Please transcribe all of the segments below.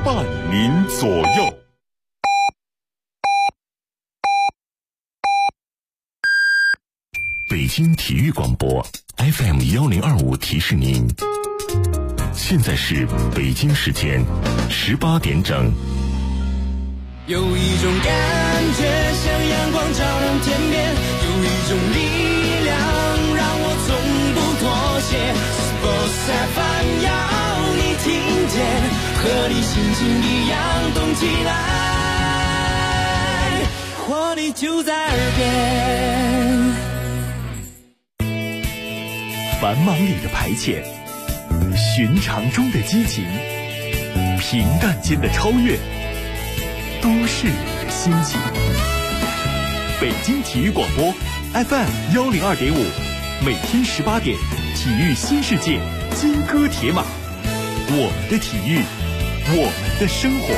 伴您左右。北京体育广播 FM1025 提示您，现在是北京时间18点整。 有一种感觉像阳光照亮天边，有一种力量让我从不妥协。Sports FM 要你听见，和你心情一样动起来，活力就在耳边。 繁忙里的排遣，寻常中的激情，平淡间的超越，都是你的心情。北京体育广播 FM102.5，每天18点，体育新世界，金戈铁马，我们的体育，我们的生活。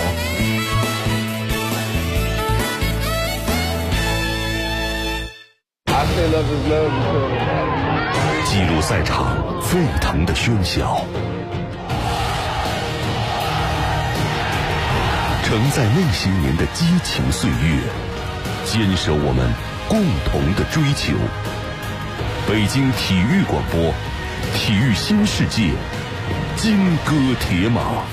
记录赛场沸腾的喧嚣，承载那些年的激情岁月，坚守我们共同的追求。北京体育广播，体育新世界，金戈铁马。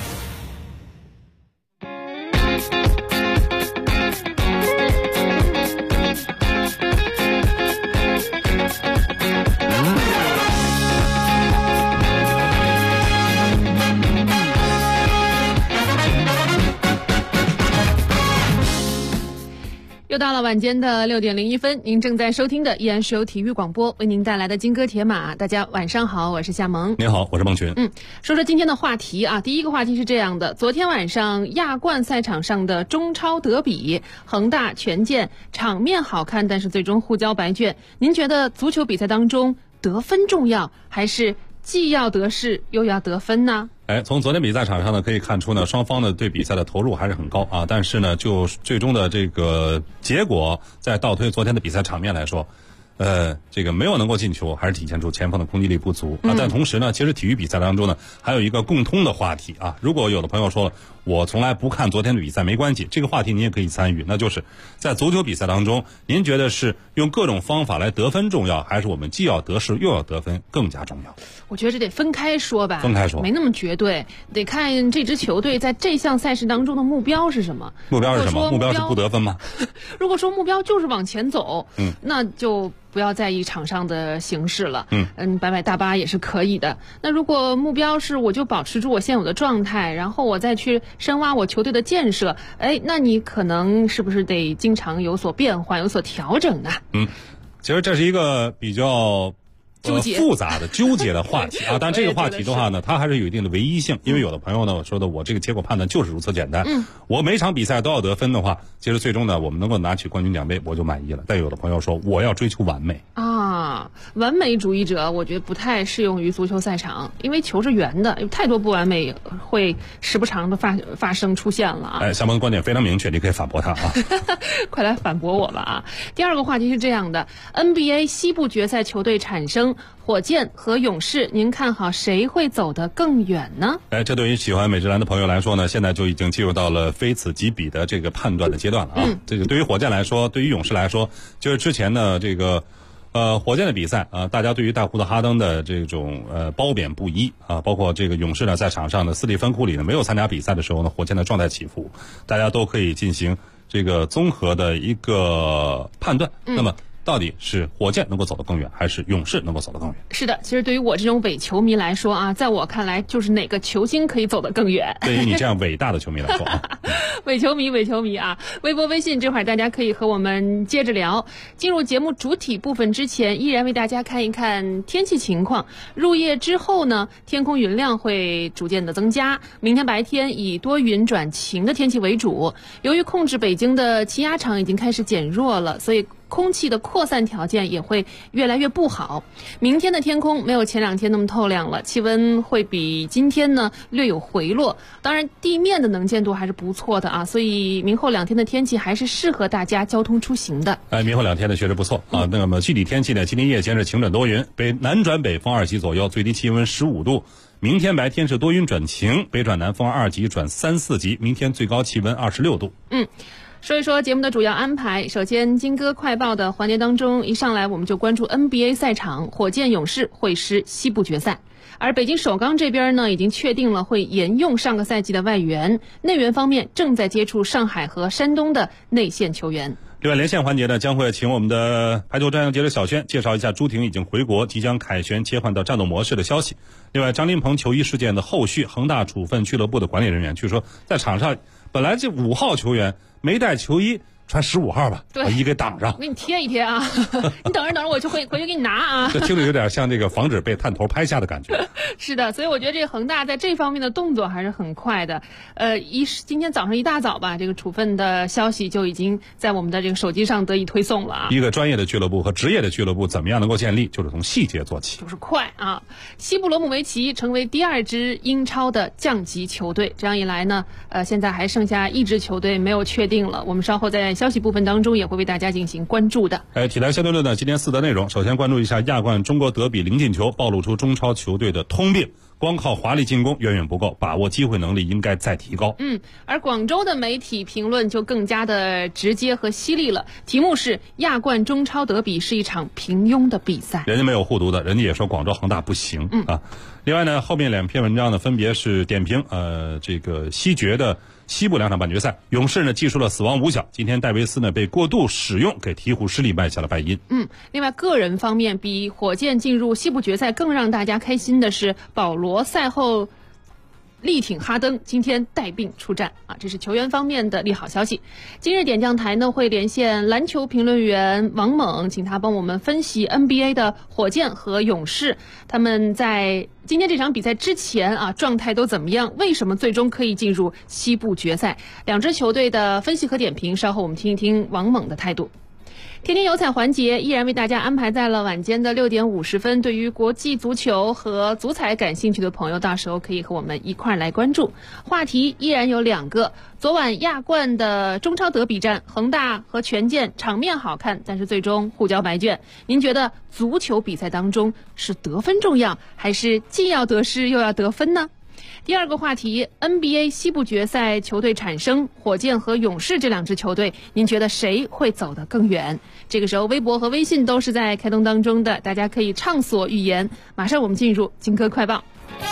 又到了晚间的6点01分，您正在收听的依然是由体育广播为您带来的金戈铁马。大家晚上好，我是夏萌。 您好，我是孟群。 说说今天的话题啊，第一个话题是这样的：昨天晚上亚冠赛场上的中超德比，恒大权健，场面好看，但是最终互交白卷。您觉得足球比赛当中得分重要，还是既要得势又要得分呢？ 从昨天比赛场上呢，可以看出呢，双方呢对比赛的投入还是很高啊。但是呢，就最终的这个结果，在倒推昨天的比赛场面来说，这个没有能够进球，还是体现出前锋的攻击力不足啊。但同时呢，其实体育比赛当中呢，还有一个共通的话题啊。如果有的朋友说了，我从来不看昨天的比赛，没关系，这个话题您也可以参与，那就是在足球比赛当中，您觉得是用各种方法来得分重要，还是我们既要得势又要得分更加重要？ 我觉得这得分开说吧， 分开说， 没那么绝对，得看这支球队在这项赛事当中的目标是什么。 目标是什么？目标是不得分吗？ 如果说目标就是往前走，那就不要在意场上的形势了。摆摆大巴也是可以的。那如果目标是我就保持住我现有的状态，然后我再去深挖我球队的建设，那你可能是不是得经常有所变换，有所调整呢？ 其实这是一个比较复杂的纠结的话题啊，但这个话题的话呢，它还是有一定的唯一性，因为有的朋友呢说的我这个结果判断就是如此简单，我每场比赛都要得分的话，其实最终呢我们能够拿取冠军奖杯我就满意了。但有的朋友说我要追求完美啊，完美主义者我觉得不太适用于足球赛场，因为球是圆的，有太多不完美会时不常的发生出现了啊。 夏萌的观点非常明确，你可以反驳他啊。 快来反驳我吧啊！第二个话题是这样的 ，NBA 西部决赛球队产生。火箭和勇士，您看好谁会走得更远呢？ 这对于喜欢美职篮的朋友来说呢，现在就已经进入到了非此即彼的这个判断的阶段了啊。这个对于火箭来说，对于勇士来说，就是之前的这个火箭的比赛啊，大家对于大胡子哈登的这种褒贬不一啊，包括这个勇士呢在场上的斯蒂芬库里呢没有参加比赛的时候呢，火箭的状态起伏，大家都可以进行这个综合的一个判断。那么到底是火箭能够走得更远，还是勇士能够走得更远？是的， 其实对于我这种伪球迷来说啊，在我看来就是哪个球星可以走得更远。 对于你这样伟大的球迷来说啊， 伪球迷啊！微博、微信这会儿大家可以和我们接着聊。进入节目主体部分之前，依然为大家看一看天气情况。入夜之后呢，天空云量会逐渐的增加。明天白天以多云转晴的天气为主。由于控制北京的气压场已经开始减弱了，所以空气的扩散条件也会越来越不好。明天的天空没有前2天那么透亮了，气温会比今天呢略有回落。当然地面的能见度还是不错的啊，所以明后2天的天气还是适合大家交通出行的。 明后2天呢确实不错啊。那么具体天气呢，今天夜间是晴转多云，南转北风2级左右，最低气温15度。 明天白天是多云转晴，北转南风2级转3、4级，明天最高气温26度。 说一说节目的主要安排。首先，金歌快报的环节当中，一上来我们就关注 NBA 赛场，火箭勇士会师西部决赛。而北京首钢这边呢，已经确定了会沿用上个赛季的外援，内援方面正在接触上海和山东的内线球员。 另外，连线环节呢，将会请我们的排球专业记者小轩介绍一下朱婷已经回国，即将凯旋切换到战斗模式的消息。另外，张琳芃球衣事件的后续，恒大处分俱乐部的管理人员，据说在场上本来这5号球员没带球衣，穿15号吧，把衣给挡上。 我给你贴一贴啊，你等着，我就回去给你拿啊。 这听着有点像这个防止被探头拍下的感觉。 是的，所以我觉得这个恒大在这方面的动作还是很快的。今天早上一大早吧，这个处分的消息就已经在我们的这个手机上得以推送了啊。 一个专业的俱乐部和职业的俱乐部怎么样能够建立，就是从细节做起， 就是快啊。西布罗姆维奇成为第2支英超的降级球队，这样一来呢，现在还剩下1支球队没有确定了。我们稍后在消息部分当中也会为大家进行关注的。 体坛相对论呢，今天4则内容。首先关注一下亚冠中国德比0进球，暴露出中超球队的通病，光靠华丽进攻远远不够，把握机会能力应该再提高。 而广州的媒体评论就更加的直接和犀利了，题目是亚冠中超德比是一场平庸的比赛。 人家没有互读的，人家也说广州恒大不行啊。另外呢，后面2篇文章呢，分别是点评这个西决的西部2场半决赛，勇士呢技术了死亡5小，今天戴维斯呢被过度使用，给鹈鹕失利埋下了败因。 另外个人方面，比火箭进入西部决赛更让大家开心的是保罗赛后力挺哈登，今天带病出战啊，这是球员方面的利好消息。今日点将台呢会连线篮球评论员王猛，请他帮我们分析 NBA 的火箭和勇士，他们在今天这场比赛之前啊状态都怎么样？为什么最终可以进入西部决赛？2支球队的分析和点评，稍后我们听一听王猛的态度。天天有彩环节依然为大家安排在了晚间的6点50分。对于国际足球和足彩感兴趣的朋友，到时候可以和我们一块来关注。话题依然有2个。昨晚亚冠的中超德比战，恒大和权健场面好看，但是最终互交白卷。您觉得足球比赛当中是得分重要，还是既要得失又要得分呢？第2个话题 NBA 西部决赛球队产生，火箭和勇士这2支球队，您觉得谁会走得更远？这个时候微博和微信都是在开通当中的，大家可以畅所欲言。马上我们进入金歌快报。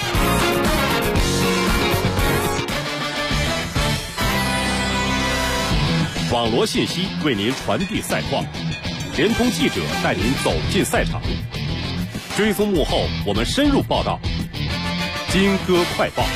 网罗信息为您传递赛况，联通记者带您走进赛场，追踪幕后我们深入报道。金歌快报。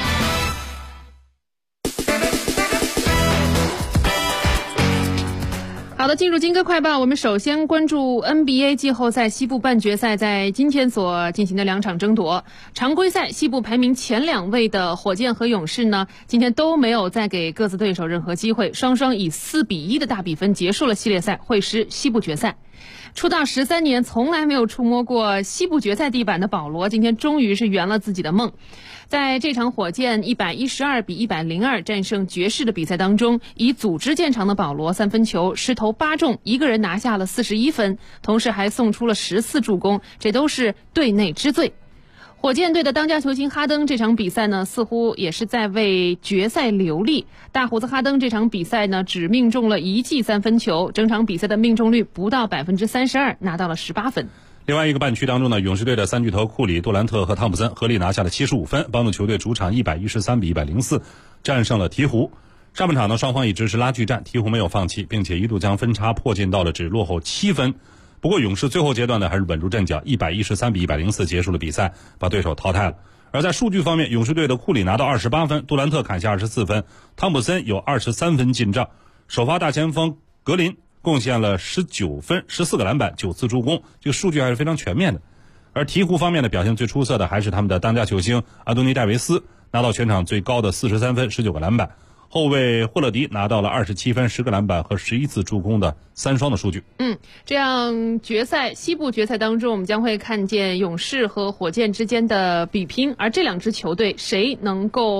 好的，进入金歌快报，我们首先关注 NBA 季后赛西部半决赛在今天所进行的2场争夺。常规赛西部排名前2位的火箭和勇士呢，今天都没有再给各自对手任何机会，双双以4-1的大比分结束了系列赛，会师西部决赛。出道13年从来没有触摸过西部决赛地板的保罗，今天终于是圆了自己的梦。在这场火箭112-102战胜爵士的比赛当中，以组织见长的保罗3分球10投8中，一个人拿下了41分，同时还送出了14助攻，这都是队内之最。火箭队的当家球星哈登这场比赛呢，似乎也是在为决赛留力。大胡子哈登这场比赛呢，只命中了1记3分球，整场比赛的命中率不到32%，拿到了18分。 另外一个半区当中呢，勇士队的3巨头库里、杜兰特和汤普森合力拿下了75分，帮助球队主场113-104战胜了鹈鹕。上半场呢，双方一直是拉锯战，鹈鹕没有放弃，并且一度将分差迫近到了只落后7分。不过勇士最后阶段呢，还是稳住阵脚，113-104结束了比赛，把对手淘汰了。而在数据方面，勇士队的库里拿到28分，杜兰特砍下24分，汤普森有23分进账，首发大前锋格林贡献了19分、14个篮板、9次助攻，这个数据还是非常全面的。而鹈鹕方面的表现最出色的还是他们的当家球星安东尼·戴维斯，拿到全场最高的43分、19个篮板。后卫霍勒迪拿到了27分、10个篮板和11次助攻的3双的数据。 这样西部决赛当中，我们将会看见勇士和火箭之间的比拼，而这2支球队谁能够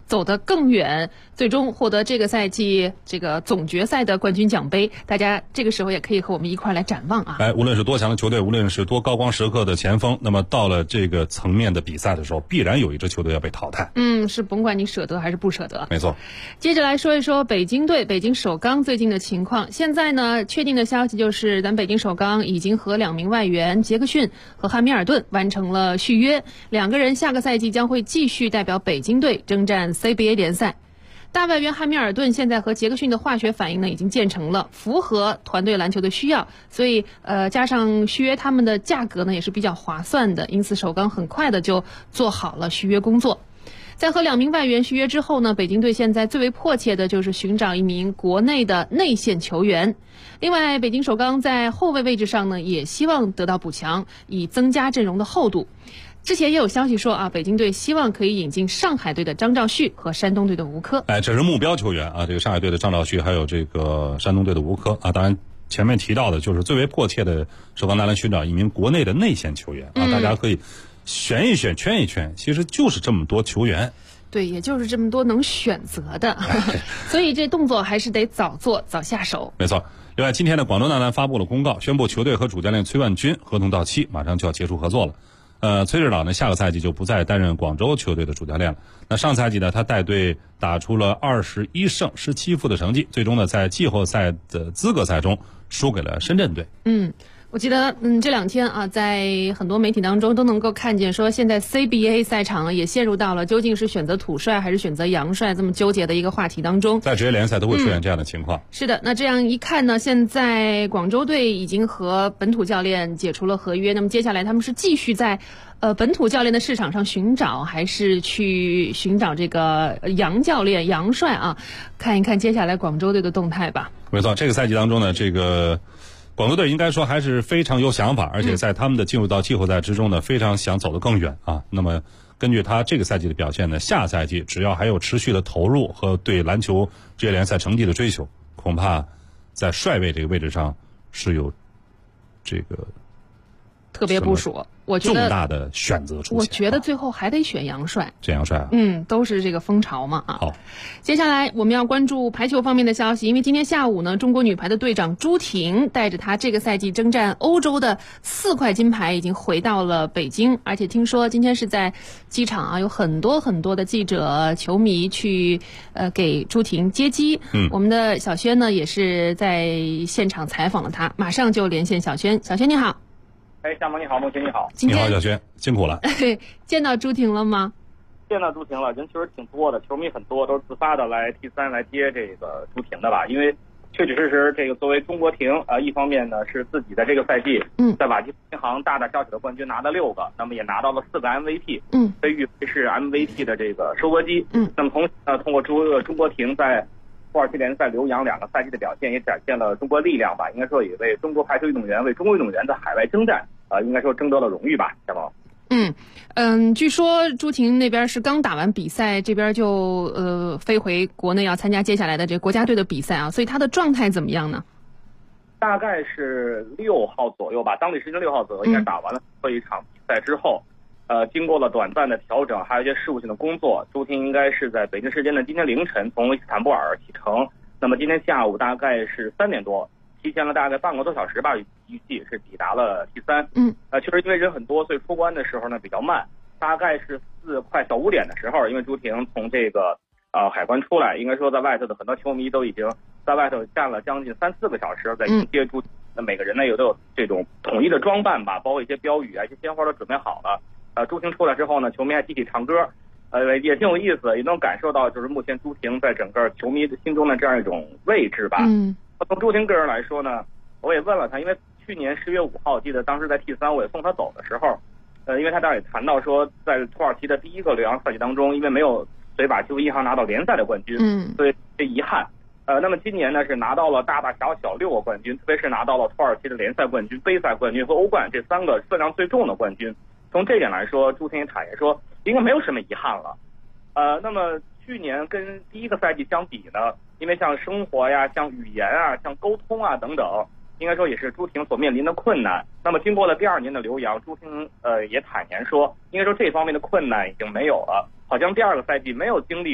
走得更远，最终获得这个赛季这个总决赛的冠军奖杯。大家这个时候也可以和我们一块来展望啊！ 无论是多强的球队，无论是多高光时刻的前锋，那么到了这个层面的比赛的时候，必然有一支球队要被淘汰。 是甭管你舍得还是不舍得。 没错。 接着来说一说北京队、北京首钢最近的情况。现在呢，确定的消息就是咱北京首钢已经和2名外援杰克逊和汉密尔顿完成了续约，2个人下个赛季将会继续代表北京队征战 CBA 联赛。大外援汉密尔顿现在和杰克逊的化学反应呢已经建成了，符合团队篮球的需要，所以加上续约他们的价格呢也是比较划算的，因此首钢很快的就做好了续约工作。在和2名外援续约之后呢，北京队现在最为迫切的就是寻找一名国内的内线球员。另外，北京首钢在后卫位置上呢，也希望得到补强，以增加阵容的厚度。之前也有消息说啊，北京队希望可以引进上海队的张兆旭和山东队的吴科。 这是目标球员啊，这个上海队的张兆旭，还有这个山东队的吴科啊。当然，前面提到的就是最为迫切的，首钢男篮寻找一名国内的内线球员啊，大家可以选一选、圈一圈，其实就是这么多球员。 对，也就是这么多能选择的，所以这动作还是得早做早下手。 没错。另外，今天呢，广州男篮发布了公告，宣布球队和主教练崔万军合同到期，马上就要结束合作了。崔指导呢，下个赛季就不再担任广州球队的主教练了。那上赛季呢，他带队打出了21胜17负的成绩，最终呢，在季后赛的资格赛中输给了深圳队。 我记得这2天啊，在很多媒体当中都能够看见说，现在 CBA 赛场也陷入到了究竟是选择土帅还是选择洋帅这么纠结的一个话题当中。 在职业联赛都会出现这样的情况。 是的，那这样一看呢，现在广州队已经和本土教练解除了合约，那么接下来他们是继续在本土教练的市场上寻找，还是去寻找这个洋教练、洋帅啊？看一看接下来广州队的动态吧。 没错，这个赛季当中呢，这个广州队应该说还是非常有想法，而且在他们的进入到季后赛之中呢，非常想走得更远啊。那么根据他这个赛季的表现呢，下赛季只要还有持续的投入和对篮球职业联赛成绩的追求，恐怕在帅位这个位置上是有这个特别部署。我觉得重大的选择出现。 我觉得最后还得选洋帅。 这洋帅啊？ 都是这个风潮嘛啊。 好， 接下来我们要关注排球方面的消息，因为今天下午呢，中国女排的队长朱婷带着她这个赛季征战欧洲的4块金牌已经回到了北京，而且听说今天是在机场啊，有很多很多的记者、球迷去给朱婷接机。我们的小轩呢也是在现场采访了她，马上就连线小轩。小轩你好。 夏萌你好，梦晴你好。 你好，小轩，辛苦了。 见到朱婷了吗？ 见到朱婷了，人确实挺多的，球迷很多，都是自发的来 T3来接这个朱婷的吧？因为确确实实，这个作为中国婷一方面呢是自己在这个赛季在瓦基银行大大小小的冠军拿了6个，那么也拿到了4个 MVP，被誉为是 MVP 的这个收割机。那么同时呢，通过中国婷在土耳其联赛留洋2个赛季的表现，也展现了中国力量吧。应该说也为中国排球运动员、为中国运动员在海外征战应该说争得了荣誉吧，夏萌。 据说朱婷那边是刚打完比赛，这边就飞回国内要参加接下来的这个国家队的比赛啊，所以她的状态怎么样呢？ 大概是6号左右吧，当地时间6号左右应该打完了这一场比赛之后，经过了短暂的调整，还有一些事务性的工作，朱婷应该是在北京时间的今天凌晨从伊斯坦布尔启程，那么今天下午大概是3点多，提前了大概半个多小时吧，预计是抵达了 T3。确实因为人很多，所以出关的时候呢比较慢，大概是快小5点的时候，因为朱婷从这个海关出来，应该说在外头的很多球迷都已经在外头站了将近3-4个小时，在迎接朱婷。那每个人呢也都有这种统一的装扮吧，包括一些标语啊、一些鲜花都准备好了。朱婷出来之后呢，球迷还集体唱歌，也挺有意思，也能感受到就是目前朱婷在整个球迷的心中的这样一种位置吧。从朱婷个人来说呢，我也问了他，因为去年10月5号，记得当时在 T3 我也送他走的时候，因为他当时也谈到说，在土耳其的第1个留洋赛季当中，因为没有随瓦基弗银行拿到联赛的冠军，所以这遗憾。那么今年呢是拿到了大大小小6个冠军，特别是拿到了土耳其的联赛冠军、杯赛冠军和欧冠这3个分量最重的冠军。从这点来说，朱婷也坦言说应该没有什么遗憾了。那么去年跟第1个赛季相比呢，因为像生活呀、像语言啊、像沟通啊等等，应该说也是朱婷所面临的困难。那么经过了第2年的留洋，朱婷也坦言说，应该说这方面的困难已经没有了，好像第2个赛季没有经历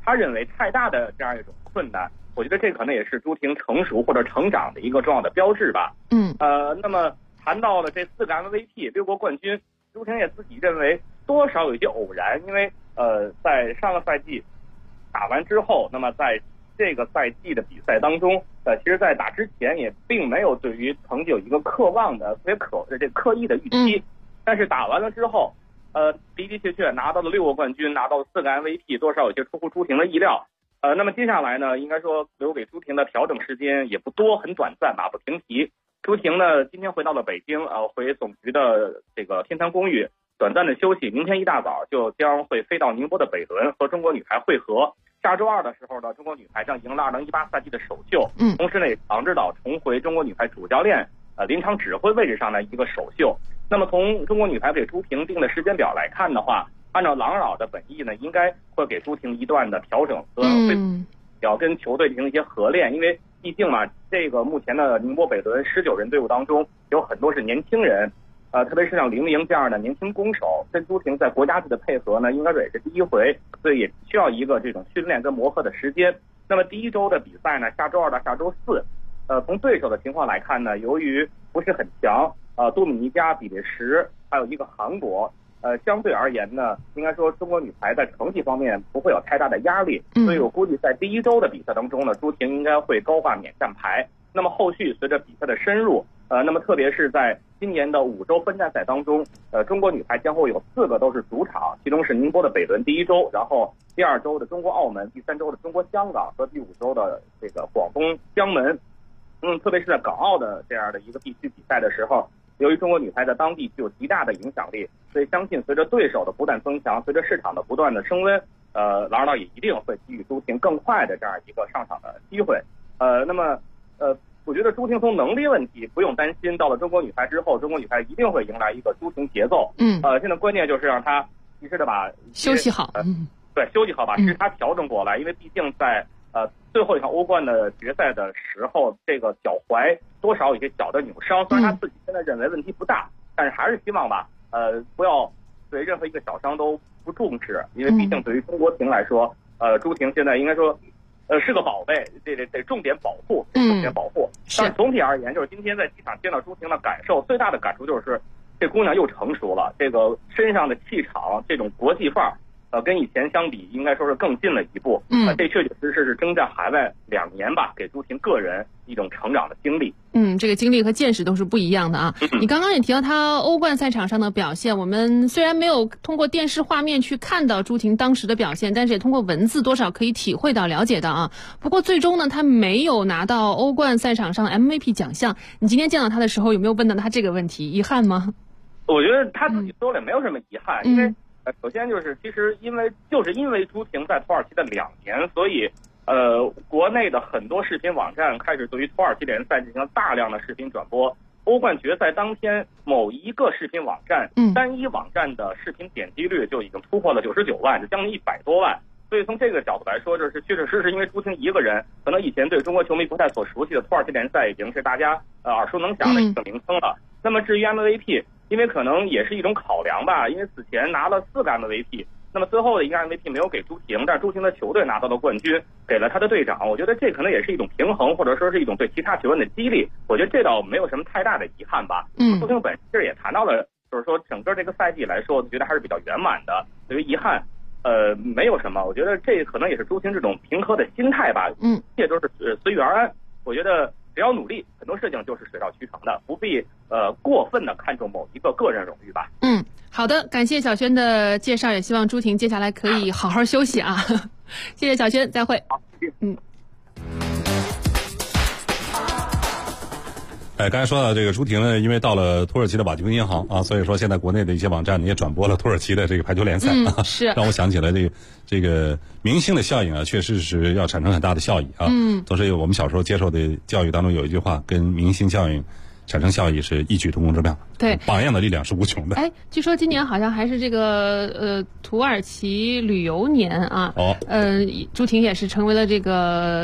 他认为太大的这样一种困难。我觉得这可能也是朱婷成熟或者成长的一个重要的标志吧。那么谈到了这4个 MVP 6国冠军，朱婷也自己认为多少有一些偶然，因为在上个赛季打完之后，那么在这个赛季的比赛当中，其实在打之前也并没有对于成绩有一个刻意的预期，但是打完了之后，的确拿到了6国冠军，拿到了4个 MVP， 多少有些出乎朱婷的意料。那么接下来呢，应该说留给朱婷的调整时间也不多，很短暂，马不停蹄。朱婷呢，今天回到了北京，回总局的这个天坛公寓短暂的休息，明天一大早就将会飞到宁波的北仑和中国女排会合。下周2的时候呢，中国女排将迎来2018赛季的首秀，同时呢，郎指导重回中国女排主教练临场指挥位置上的一个首秀。那么从中国女排给朱婷定的时间表来看的话，按照郎指导的本意呢，应该会给朱婷一段的调整和要跟球队进行一些合练，因为毕竟嘛，这个目前的宁波北仑19人队伍当中有很多是年轻人，特别是像林莹这样的年轻攻手，跟朱婷在国家队的配合呢，应该说也是第一回，所以也需要一个这种训练跟磨合的时间。那么第一周的比赛呢，下周2到下周4，从对手的情况来看呢，由于不是很强，多米尼加、比利时还有一个韩国，相对而言呢，应该说中国女排在成绩方面不会有太大的压力，所以我估计在第一周的比赛当中呢，朱婷应该会高挂免战牌。那么后续随着比赛的深入，那么特别是在今年的5周分站赛当中，中国女排将会有4个都是主场，其中是宁波的北仑第一周，然后第2周的中国澳门，第3周的中国香港和第5周的这个广东江门。特别是在港澳的这样的一个地区比赛的时候，由于中国女排在当地具有极大的影响力，所以相信随着对手的不断增强，随着市场的不断的升温，郎指导也一定会给予朱婷更快的这样一个上场的机会。那么我觉得朱婷从能力问题不用担心，到了中国女排之后，中国女排一定会迎来一个朱婷节奏。现在关键就是让她及时的把休息好， 对，休息好，把时差调整过来，因为毕竟在最后一场欧冠的决赛的时候，这个脚踝多少有些小的扭伤，虽然他自己现在认为问题不大，但是还是希望吧，不要对任何一个小伤都不重视，因为毕竟对于中国婷来说，朱婷现在应该说，是个宝贝，得重点保护，重点保护。但是总体而言，就是今天在机场见到朱婷的感受，最大的感触就是这姑娘又成熟了，这个身上的气场，这种国际范儿。跟以前相比，应该说是更近了一步。这确确实实是征战海外2年吧，给朱婷个人一种成长的经历。 这个经历和见识都是不一样的啊。你刚刚也提到她欧冠赛场上的表现，我们虽然没有通过电视画面去看到朱婷当时的表现，但是也通过文字多少可以体会到、了解到啊。不过最终呢，她没有拿到欧冠赛场上的 MVP 奖项。你今天见到她的时候，有没有问到她这个问题？遗憾吗？ 我觉得她自己说了没有什么遗憾，因为。首先就是，其实因为朱婷在土耳其的2年，所以国内的很多视频网站开始对于土耳其联赛进行了大量的视频转播。欧冠决赛当天，某一个视频网站单一网站的视频点击率就已经突破了99万，就将近100多万。所以从这个角度来说，就是确确实实因为朱婷一个人，可能以前对中国球迷不太所熟悉的土耳其联赛已经是大家耳熟能详的一个名称了。那么至于 MVP， 因为可能也是一种考量吧，因为此前拿了4个 MVP， 那么最后的一个 MVP 没有给朱婷，但是朱婷的球队拿到了冠军，给了他的队长。我觉得这可能也是一种平衡，或者说是一种对其他球员的激励。我觉得这倒没有什么太大的遗憾吧。朱婷本身其实也谈到了，就是说整个这个赛季来说，我觉得还是比较圆满的。对于遗憾，没有什么。我觉得这可能也是朱婷这种平和的心态吧。一切都是随遇而安。我觉得只要努力，很多事情就是水到渠成的，不必过分的看重某一个个人荣誉吧。 好的，感谢小轩的介绍，也希望朱婷接下来可以好好休息啊。谢谢小轩，再会。 好，谢谢。 刚才说到这个朱婷呢，因为到了土耳其的瓦蒂冈银行啊，所以说现在国内的一些网站也转播了土耳其的这个排球联赛啊， 是让我想起了这个明星的效应啊，确实是要产生很大的效益啊。都是我们小时候接受的教育当中有一句话，跟明星效应产生效益是异曲同工之妙。 对， 榜样的力量是无穷的。 据说今年好像还是这个土耳其旅游年啊。朱婷也是成为了这个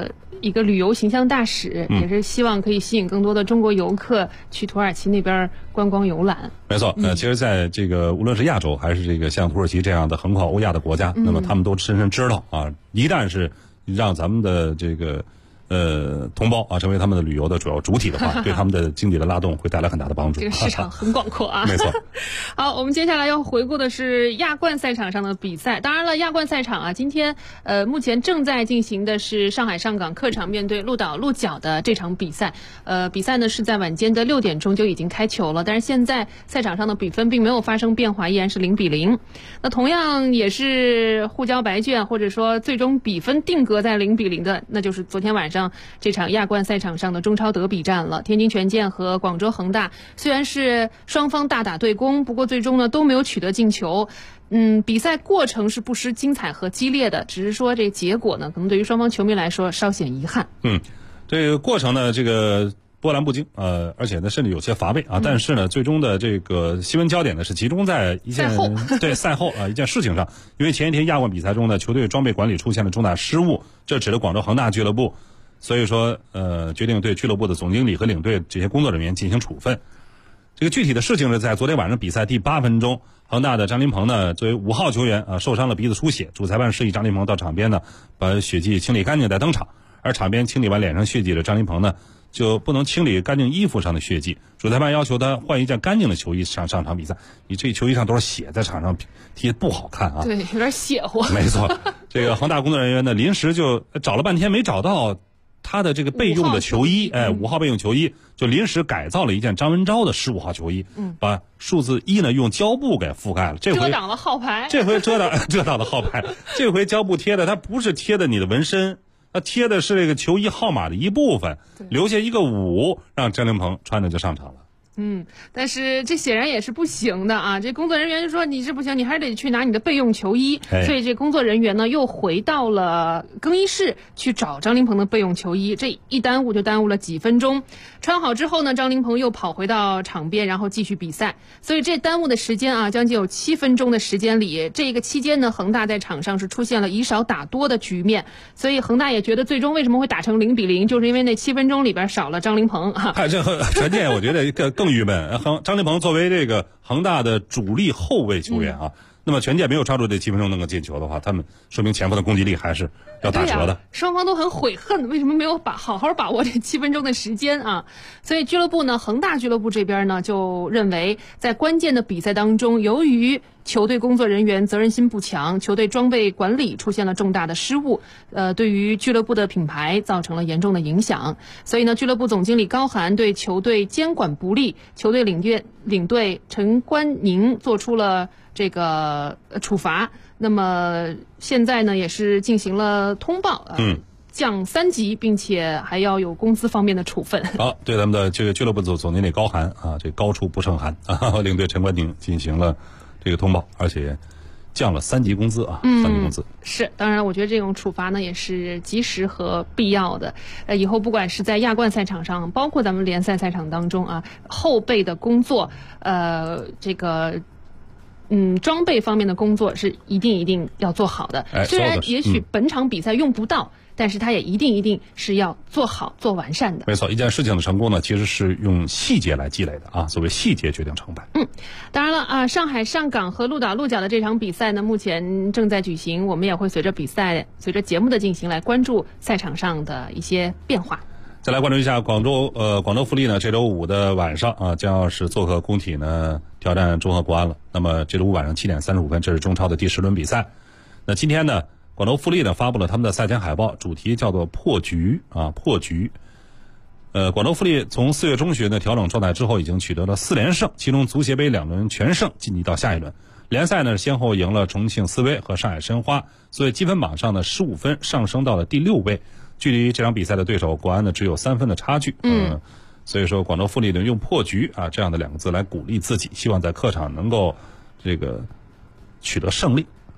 一个旅游形象大使，也是希望可以吸引更多的中国游客去土耳其那边观光游览。 没错，其实在这个无论是亚洲还是这个像土耳其这样的横跨欧亚的国家，那么他们都深深知道啊，一旦是让咱们的这个同胞啊成为他们的旅游的主体的话，对他们的经济的拉动会带来很大的帮助。 这个市场很广阔啊。 没错。 好，我们接下来要回顾的是亚冠赛场上的比赛。当然了，亚冠赛场啊，今天目前正在进行的是上海上港客场面对鹿岛鹿角的这场比赛。比赛呢是在晚间的6点钟就已经开球了，但是现在赛场上的比分并没有发生变化，依然是0-0。那同样也是互交白卷，或者说最终比分定格在0-0的，那就是昨天晚上这场亚冠赛场上的中超德比战了。天津权健和广州恒大虽然是双方大打对攻，不过最终呢都没有取得进球。比赛过程是不失精彩和激烈的，只是说这结果呢，可能对于双方球迷来说稍显遗憾。 这个过程呢，这个波澜不惊，而且呢甚至有些乏味啊。但是呢，最终的这个新闻焦点呢是集中在一件赛后一件事情上，因为前一天亚冠比赛中呢，球队装备管理出现了重大失误，这指的广州恒大俱乐部。所以说，决定对俱乐部的总经理和领队这些工作人员进行处分。这个具体的事情是在昨天晚上比赛第8分钟，恒大的张琳芃呢，作为5号球员受伤了鼻子出血，主裁判示意张琳芃到场边呢，把血迹清理干净再登场。而场边清理完脸上血迹的张琳芃呢，就不能清理干净衣服上的血迹，主裁判要求他换一件干净的球衣上场比赛。你这球衣上都是血，在场上踢不好看啊。 对，有点血乎。 没错，这个恒大工作人员呢，临时就找了半天没找到他的这个备用的球衣，5号备用球衣，就临时改造了一件张文钊的15号球衣，把数字1呢用胶布给覆盖了，这回遮挡了号牌， 这回遮挡了号牌，这回胶布贴的它不是贴的你的纹身，它贴的是这个球衣号码的一部分，留下一个5，让张琳芃穿着就上场了。 但是这显然也是不行的啊！这工作人员就说你这不行，你还是得去拿你的备用球衣。所以这工作人员呢又回到了更衣室去找张琳芃的备用球衣，这一耽误就耽误了几分钟。穿好之后呢，张琳芃又跑回到场边，然后继续比赛。所以这耽误的时间啊，将近有7分钟的时间里，这个期间呢，恒大在场上是出现了以少打多的局面。所以恒大也觉得最终为什么会打成0-0，就是因为那7分钟里边少了张琳芃啊。 这权健我觉得更郁闷。张琳芃作为这个恒大的主力后卫球员啊，那么权健没有抓住这7分钟能够进球的话，他们说明前锋的攻击力还是要打折的。 双方都很悔恨，为什么没有好好把握这7分钟的时间啊？所以俱乐部呢，恒大俱乐部这边呢就认为，在关键的比赛当中，由于球队工作人员责任心不强，球队装备管理出现了重大的失误，对于俱乐部的品牌造成了严重的影响。所以呢，俱乐部总经理高寒对球队监管不力，球队领队陈关宁做出了这个处罚。那么现在呢，也是进行了通报，降3级，并且还要有公司方面的处分。 好，对咱们的这个俱乐部总经理高寒啊，这高处不胜寒啊，领队陈关宁进行了这个通报，而且降了3级工资啊，3级工资。 是，当然我觉得这种处罚呢也是及时和必要的。以后不管是在亚冠赛场上，包括咱们联赛赛场当中啊，后备的工作，这个装备方面的工作是一定要做好的。虽然也许本场比赛用不到，但是它也一定是要做好做完善的。 没错，一件事情的成功呢，其实是用细节来积累的啊。所谓细节决定成败。 当然了啊，上海上港和鹿岛鹿角的这场比赛呢，目前正在举行，我们也会随着节目的进行来关注赛场上的一些变化。 再来关注一下广州富力呢，这周5的晚上啊，将要是做客工体呢挑战中赫国安了。那么这周5晚上7点35分，这是中超的第10轮比赛。那今天呢，广州富力呢发布了他们的赛前海报，主题叫做破局啊，破局。广州富力从4月中旬的调整状态之后，已经取得了4连胜，其中足协杯2轮全胜，晋级到下一轮。联赛呢先后赢了重庆斯威和上海申花，所以积分榜上的15分上升到了第6位，距离这场比赛的对手国安呢只有3分的差距。所以说广州富力呢用破局啊这样的2个字来鼓励自己，希望在客场能够这个取得胜利。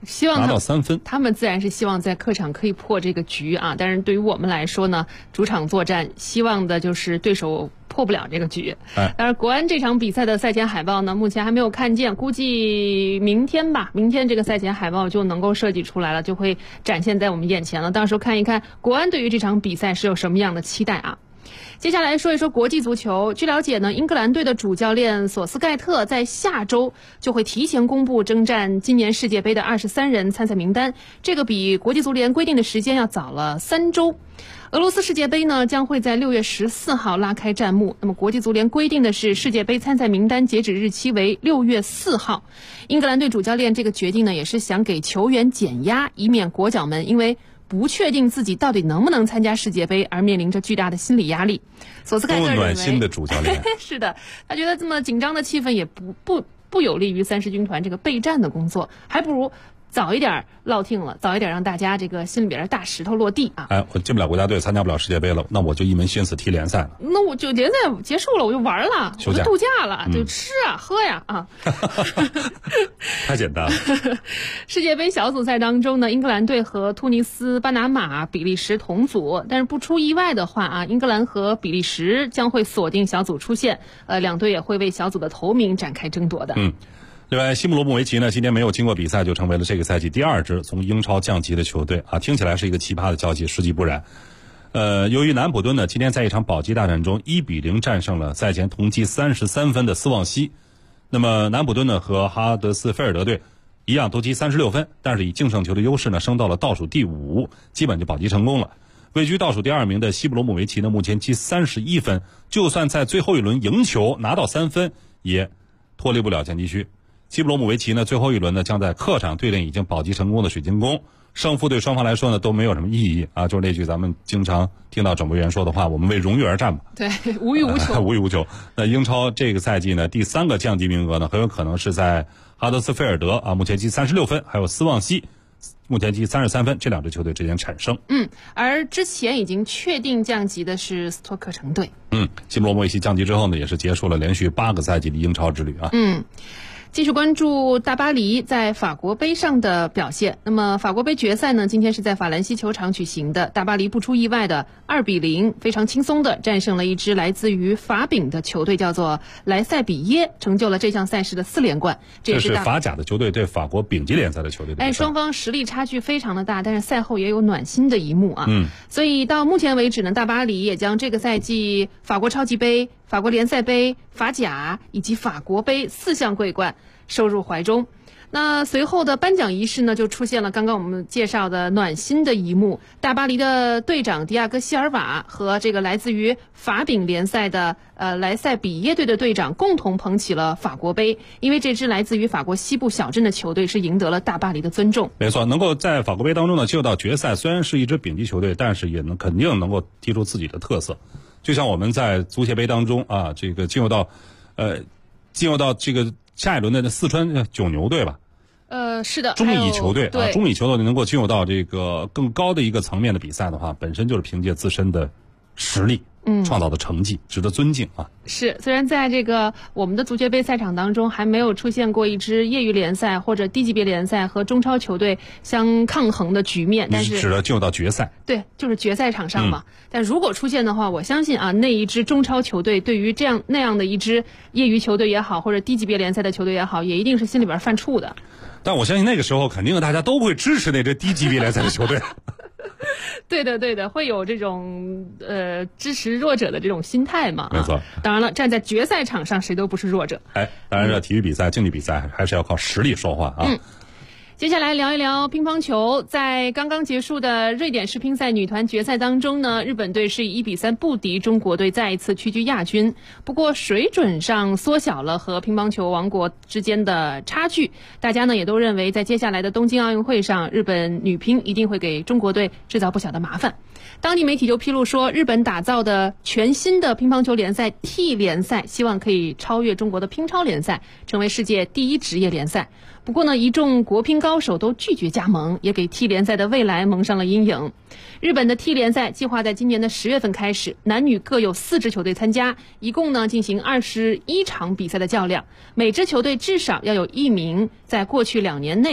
希望拿到3分。 他们自然是希望在客场可以破这个局啊，但是对于我们来说呢，主场作战，希望的就是对手破不了这个局。但是国安这场比赛的赛前海报呢，目前还没有看见，估计明天这个赛前海报就能够设计出来了，就会展现在我们眼前了。到时候看一看国安对于这场比赛是有什么样的期待啊。接下来说一说国际足球。据了解呢，英格兰队的主教练索斯盖特在下周就会提前公布征战今年世界杯的23人参赛名单，这个比国际足联规定的时间要早了3周。俄罗斯世界杯呢将会在6月14号拉开战幕，那么国际足联规定的是世界杯参赛名单截止日期为6月4号。英格兰队主教练这个决定呢，也是想给球员减压，以免国脚们因为不确定自己到底能不能参加世界杯而面临着巨大的心理压力。索斯盖特认为暖心的主教练是的，他觉得这么紧张的气氛也不有利于30军团这个备战的工作，还不如早一点落听了，早一点让大家这个心里边的大石头落地啊！ 我进不了国家队，参加不了世界杯了，那我就一门心思踢联赛了。 那我就联赛结束了，我就玩了，我就度假了，就吃啊喝呀啊！ 太简单了。 世界杯小组赛当中呢，英格兰队和突尼斯、巴拿马、比利时同组，但是不出意外的话啊，英格兰和比利时将会锁定小组出线，两队也会为小组的头名展开争夺的。 另外，西姆罗穆维奇呢，今年没有经过比赛就成为了这个赛季第2支从英超降级的球队啊，听起来是一个奇葩的交集，实际不然。由于南普敦呢今天在一场保级大战中1-0战胜了赛前同积33分的斯旺西，那么南普敦呢和哈德斯菲尔德队一样都积36分，但是以净胜球的优势呢升到了倒数第5，基本就保级成功了。位居倒数第2名的西姆罗穆维奇呢目前积31分，就算在最后一轮赢球拿到3分，也脱离不了降级区。西姆罗穆维奇呢最后一轮呢将在客场对阵已经保级成功的水晶宫，胜负对双方来说呢都没有什么意义啊，就是那句咱们经常听到转播员说的话，我们为荣誉而战吧。 对，无欲无求。 无欲无求。那英超这个赛季呢第3个降级名额呢很有可能是在哈德斯菲尔德啊，目前积36分，还有斯旺西目前积33分，这2支球队之间产生。 而之前已经确定降级的是斯托克城队。 西姆罗穆维奇降级之后呢，也是结束了连续8个赛季的英超之旅啊。 继续关注大巴黎在法国杯上的表现。那么法国杯决赛呢，今天是在法兰西球场举行的。大巴黎不出意外的2-0，非常轻松的战胜了一支来自于法丙的球队，叫做莱塞比耶，成就了这项赛事的4连冠。 这是法甲的球队对法国丙级联赛的球队。 双方实力差距非常的大，但是赛后也有暖心的一幕啊。所以到目前为止呢，大巴黎也将这个赛季法国超级杯、法国联赛杯、法甲以及法国杯4项桂冠收入怀中。那随后的颁奖仪式呢，就出现了刚刚我们介绍的暖心的一幕。大巴黎的队长迪亚戈希尔瓦和这个来自于法丙联赛的莱塞比耶队的队长共同捧起了法国杯，因为这支来自于法国西部小镇的球队是赢得了大巴黎的尊重。 没错，能够在法国杯当中呢进入到决赛，虽然是一支丙级球队，但是也肯定能够踢出自己的特色。就像我们在足协杯当中啊，这个进入到这个下一轮的四川九牛队吧。 是的， 中乙球队啊， 中乙球队能够进入到这个更高的一个层面的比赛的话，本身就是凭借自身的实力创造的成绩，值得尊敬啊。 是，虽然在这个我们的足协杯赛场当中还没有出现过一支业余联赛或者低级别联赛和中超球队相抗衡的局面，但是指的进入到决赛， 对，就是决赛场上嘛。但如果出现的话，我相信啊，那一支中超球队对于那样的一支业余球队也好，或者低级别联赛的球队也好，也一定是心里边犯怵的。 但我相信那个时候肯定大家都会支持那支低级别联赛的球队。 对的，会有这种支持弱者的这种心态嘛。 没错。 当然了，站在决赛场上，谁都不是弱者。 当然这体育比赛、竞技比赛还是要靠实力说话啊。 接下来聊一聊乒乓球。在刚刚结束的瑞典世乒赛女团决赛当中呢，日本队是以1-3不敌中国队，再一次屈居亚军。不过水准上缩小了和乒乓球王国之间的差距。大家呢也都认为，在接下来的东京奥运会上，日本女乒一定会给中国队制造不小的麻烦。当地媒体就披露说，日本打造的全新的乒乓球联赛 T 联赛，希望可以超越中国的乒超联赛，成为世界第一职业联赛。不过呢，一众国乒高手都拒绝加盟，也给 T 联赛的未来蒙上了阴影。日本的 T 联赛计划在今年的10月份开始，男女各有4支球队参加，一共呢进行21场比赛的较量，每支球队至少要有1名在过去2年内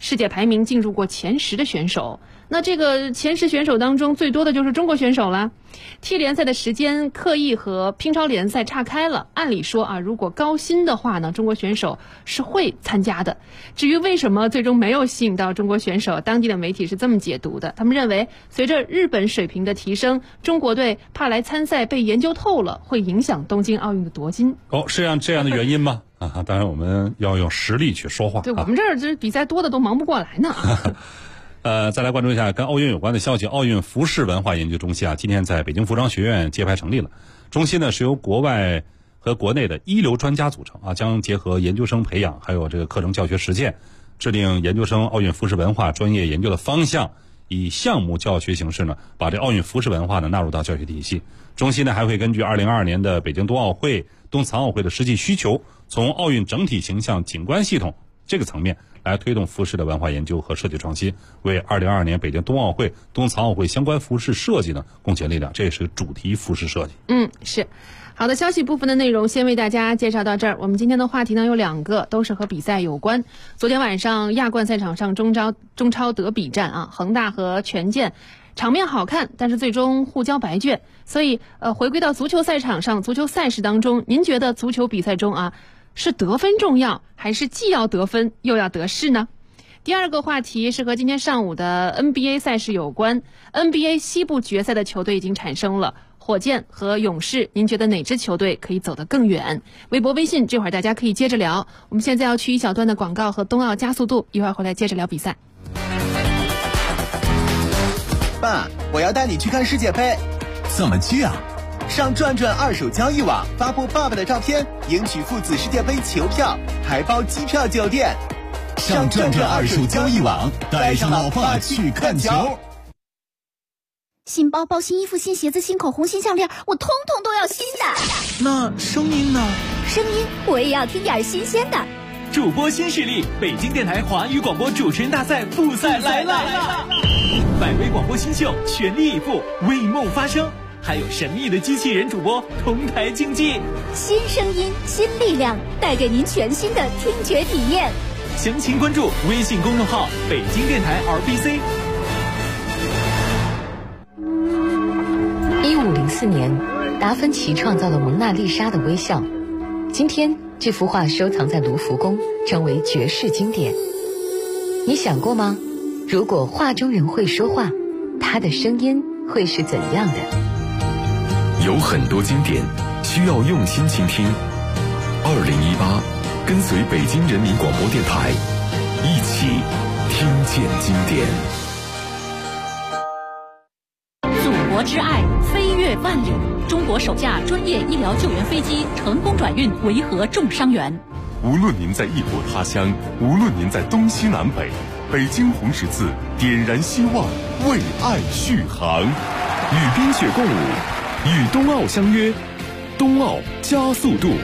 世界排名进入过前10的选手。那这个前10选手当中最多的就是中国选手了。T 联赛的时间刻意和乒超联赛岔开了，按理说啊，如果高薪的话呢，中国选手是会参加的。至于为什么最终没有吸引到中国选手，当地的媒体是这么解读的，他们认为随着日本水平的提升，中国队怕来参赛被研究透了，会影响东京奥运的夺金。 是这样的原因吗？当然我们要用实力去说话。 对，我们这儿这比赛多的都忙不过来呢。 再来关注一下跟奥运有关的消息。奥运服饰文化研究中心今天在北京服装学院揭牌成立了。中心呢是由国外和国内的一流专家组成将结合研究生培养，还有这个课程教学实践，制定研究生奥运服饰文化专业研究的方向，以项目教学形式呢，把这奥运服饰文化呢纳入到教学体系。中心呢还会根据2022年的北京冬奥会、冬残奥会的实际需求，从奥运整体形象景观系统这个层面来推动服饰的文化研究和设计创新，为2022年北京冬奥会、冬残奥会相关服饰设计呢贡献力量。这也是主题服饰设计。 是。好的，消息部分的内容先为大家介绍到这儿。我们今天的话题呢有2个，都是和比赛有关。昨天晚上亚冠赛场上中超德比战恒大和权健场面好看，但是最终互交白卷。所以回归到足球赛场上，足球赛事当中，您觉得足球比赛中是得分重要，还是既要得分又要得势呢？第2个话题是和今天上午的 NBA 赛事有关。NBA 西部决赛的球队已经产生了，火箭和勇士，您觉得哪支球队可以走得更远？微博微信这会儿大家可以接着聊。我们现在要去一小段的广告和冬奥加速度，一会儿回来接着聊比赛。 爸，我要带你去看世界杯。 怎么去啊？ 上转转二手交易网发布爸爸的照片，赢取父子世界杯球票，还包机票酒店。 上转转二手交易网，带上老爸去看球。 新包包、新衣服、新鞋子、新口红、新项链，我通通都要新的。 那声音呢？ 声音我也要听点新鲜的。 主播新势力，北京电台华语广播主持人大赛复赛来了！100位广播新秀全力以赴，为梦发声，还有神秘的机器人主播同台竞技。 新声音，新力量，带给您全新的听觉体验。 详情关注微信公众号北京电台 RBC。 1504年，达芬奇创造了蒙娜丽莎的微笑。今天，这幅画收藏在卢浮宫，成为绝世经典。你想过吗？如果画中人会说话，他的声音会是怎样的？ 有很多经典需要用心倾听。2018，跟随北京人民广播电台，一起听见经典。 祖国之爱，飞越万里。中国首架专业医疗救援飞机成功转运维和重伤员。 无论您在异国他乡，无论您在东西南北，北京红十字点燃希望，为爱续航。与冰雪共舞，与冬奥相约，冬奥加速度。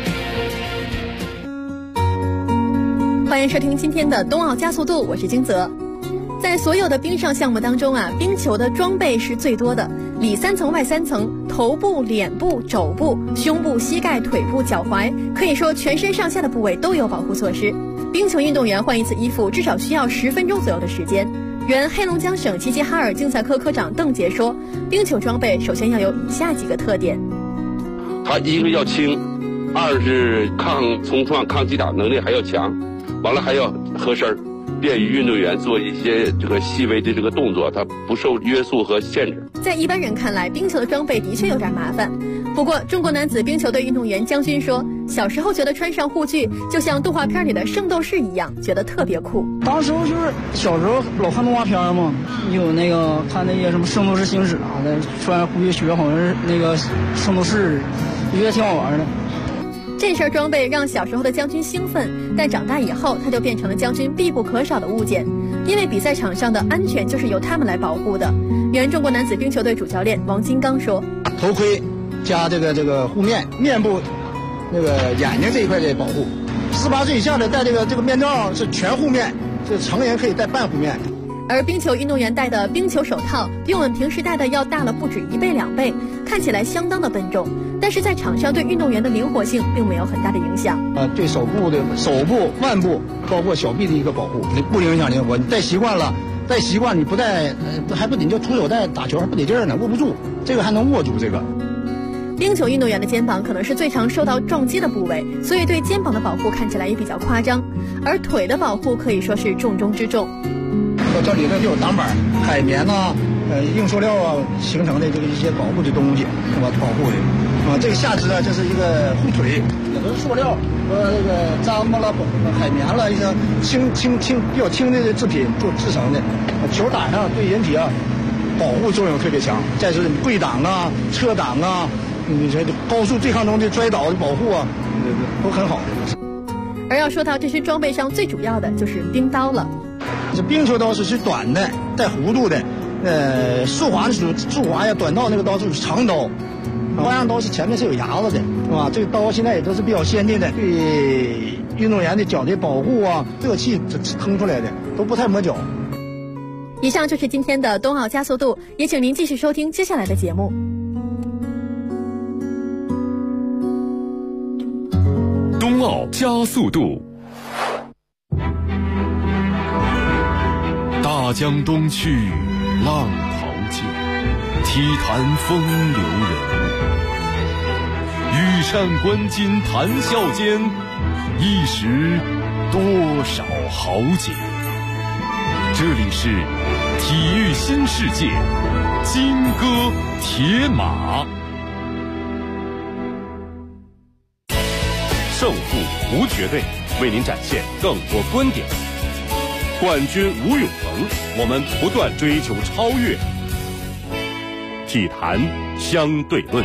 欢迎收听今天的冬奥加速度，我是金泽。在所有的冰上项目当中冰球的装备是最多的，里3层外3层，头部、脸部、肘部、胸部、膝盖、腿部、脚踝，可以说全身上下的部位都有保护措施。冰球运动员换一次衣服至少需要10分钟左右的时间。原黑龙江省齐齐哈尔竞赛科科长邓杰说，冰球装备首先要有以下几个特点： 它一个要轻，2是抗冲撞、抗击打能力还要强，完了还要合身，便于运动员做一些这个细微的这个动作，它不受约束和限制。 在一般人看来，冰球的装备的确有点麻烦。不过，中国男子冰球队运动员姜军说，小时候觉得穿上护具就像动画片里的圣斗士一样，觉得特别酷。 当时就是小时候老看动画片嘛，有那个看那些什么圣斗士星矢啊的，穿护具学好像是那个圣斗士，觉得挺好玩的。 这身装备让小时候的姜军兴奋，但长大以后他就变成了姜军必不可少的物件，因为比赛场上的安全就是由他们来保护的。原中国男子冰球队主教练王金刚说， 头盔加这个护面，面部那个眼睛这一块的保护，18岁以下的戴这个面罩是全护面，这成人可以戴半护面。 而冰球运动员戴的冰球手套比我们平时戴的要大了不止1倍2倍，看起来相当的笨重，但是在场上对运动员的灵活性并没有很大的影响。 对手部、腕部，包括小臂的一个保护，不影响灵活。你戴习惯了，你不戴，还不你就徒手戴打球还不得劲儿呢，握不住，这个还能握住这个。 冰球运动员的肩膀可能是最常受到撞击的部位，所以对肩膀的保护看起来也比较夸张，而腿的保护可以说是重中之重。 这里头就有挡板、海绵呐、硬塑料啊形成的这个一些保护的东西，是吧？保护的这个下肢啊，这是一个护腿，也都是塑料和这个毡子了、海绵了一些比较轻的制品做制成的。球打上对人体啊保护作用特别强。再是跪挡啊、侧挡啊，你这高速对抗中的摔倒的保护啊，都很好的。 而要说到这身装备上最主要的就是冰刀了。 这冰球刀是短的，带弧度的，速滑呀，短道那个刀是长刀，花样刀是前面是有牙子的，是吧？这个刀现在也都是比较先进的，对运动员的脚的保护啊，热气腾出来的，都不太磨脚。 以上就是今天的冬奥加速度，也请您继续收听接下来的节目。 冬奥加速度。大江东去，浪淘尽，体坛风流人物。羽扇纶巾谈笑间，一时多少豪杰。这里是体育新世界，金戈铁马。胜负无绝对，为您展现更多观点。冠军无永恒，我们不断追求超越。体坛相对论。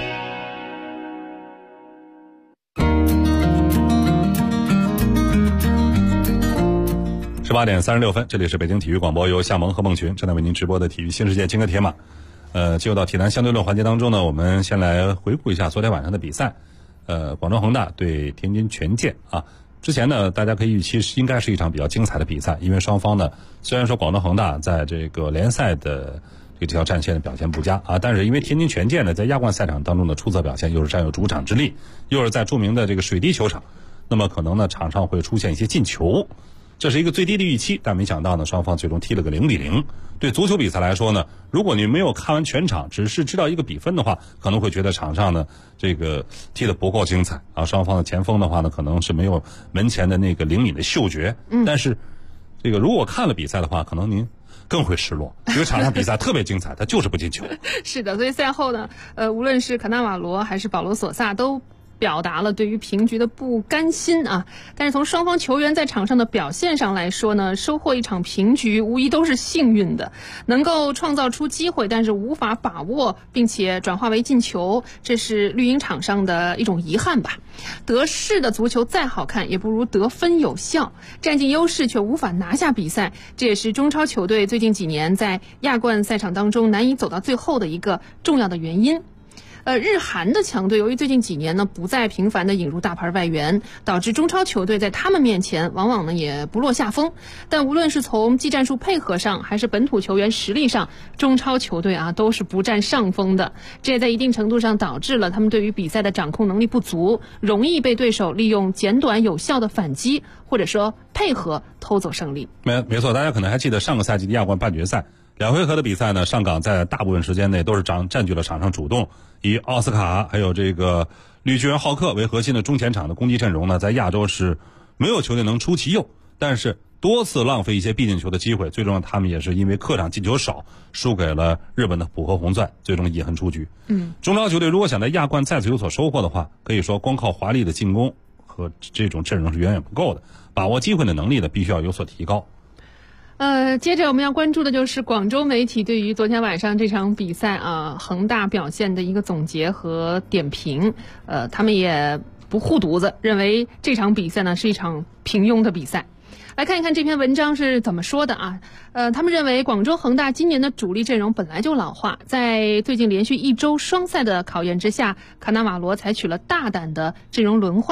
18点36分，这里是北京体育广播，由夏萌和孟群正在为您直播的体育新世界金戈铁马。进入到体坛相对论环节当中呢，我们先来回顾一下昨天晚上的比赛。广州恒大对天津权健啊。之前呢，大家可以预期应该是一场比较精彩的比赛，因为双方呢，虽然说广州恒大在这个联赛的这条战线的表现不佳啊，但是因为天津权健呢在亚冠赛场当中的出色表现，又是占有主场之力，又是在著名的这个水滴球场，那么可能呢场上会出现一些进球，这是一个最低的预期，但没想到呢双方最终踢了个0-0。对足球比赛来说呢，如果你没有看完全场，只是知道一个比分的话，可能会觉得场上呢这个踢得不够精彩啊。双方的前锋的话呢，可能是没有门前的那个灵敏的嗅觉。但是这个如果看了比赛的话，可能您更会失落，因为场上比赛特别精彩，他就是不进球。 是的，所以赛后呢，无论是卡纳瓦罗还是保罗索萨都表达了对于平局的不甘心啊，但是从双方球员在场上的表现上来说呢，收获一场平局无疑都是幸运的，能够创造出机会，但是无法把握并且转化为进球，这是绿茵场上的一种遗憾吧。得势的足球再好看，也不如得分有效，占尽优势却无法拿下比赛，这也是中超球队最近几年在亚冠赛场当中难以走到最后的一个重要的原因。日韩的强队由于最近几年呢不再频繁的引入大牌外援，导致中超球队在他们面前往往呢也不落下风。但无论是从技战术配合上，还是本土球员实力上，中超球队啊都是不占上风的。这也在一定程度上导致了他们对于比赛的掌控能力不足，容易被对手利用简短有效的反击，或者说配合偷走胜利。 没错，大家可能还记得上个赛季的亚冠半决赛。2回合的比赛呢，上港在大部分时间内都是占据了场上主动，以奥斯卡还有这个绿巨人浩克为核心的中前场的攻击阵容呢，在亚洲是没有球队能出其右，但是多次浪费一些必进球的机会，最终他们也是因为客场进球少，输给了日本的浦和红钻，最终遗憾出局。中超球队如果想在亚冠再次有所收获的话，可以说光靠华丽的进攻和这种阵容是远远不够的，把握机会的能力呢必须要有所提高。 接着我们要关注的就是广州媒体对于昨天晚上这场比赛啊恒大表现的一个总结和点评。他们也不护犊子，认为这场比赛呢是一场平庸的比赛。来看一看这篇文章是怎么说的啊？他们认为广州恒大今年的主力阵容本来就老化，在最近连续1周双赛的考验之下，卡纳瓦罗采取了大胆的阵容轮换，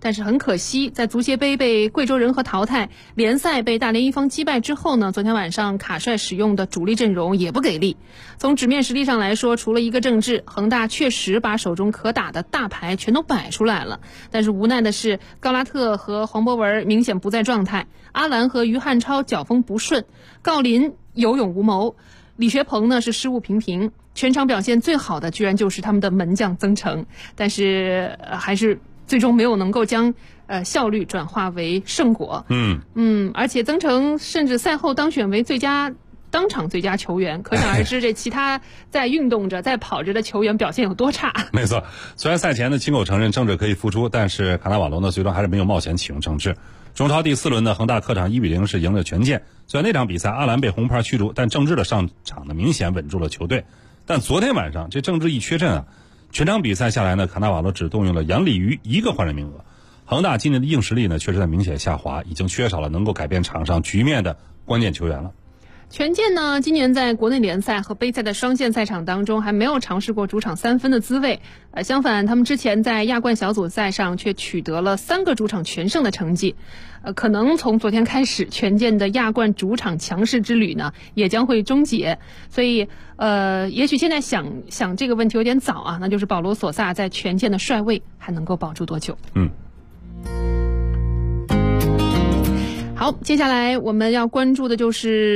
但是很可惜，在足协杯被贵州人和淘汰，联赛被大连一方击败之后呢，昨天晚上卡帅使用的主力阵容也不给力。从纸面实力上来说，除了一个郑智，恒大确实把手中可打的大牌全都摆出来了，但是无奈的是，高拉特和黄博文明显不在状态，阿兰和于汉超脚风不顺，郜林有勇无谋，李学鹏呢是失误频频。全场表现最好的居然就是他们的门将曾诚，但是还是最终没有能够将效率转化为胜果。而且曾诚甚至赛后当选为当场最佳球员，可想而知这其他在运动着在跑着的球员表现有多差。 没错，虽然赛前呢亲口承认郑智可以复出，但是卡纳瓦罗呢最终还是没有冒险启用郑智。中超第4轮的恒大客场1-0是赢了权健，虽然那场比赛阿兰被红牌驱逐，但郑智的上场呢明显稳住了球队。但昨天晚上这郑智一缺阵啊，全场比赛下来呢，卡纳瓦罗只动用了杨礼瑜一个换人名额。恒大今年的硬实力呢确实在明显下滑，已经缺少了能够改变场上局面的关键球员了。 权健呢，今年在国内联赛和杯赛的双线赛场当中还没有尝试过主场3分的滋味。相反，他们之前在亚冠小组赛上却取得了3个主场全胜的成绩。可能从昨天开始，权健的亚冠主场强势之旅呢也将会终结。所以，也许现在想这个问题有点早啊，那就是保罗索萨在权健的帅位还能够保住多久？好，接下来我们要关注的就是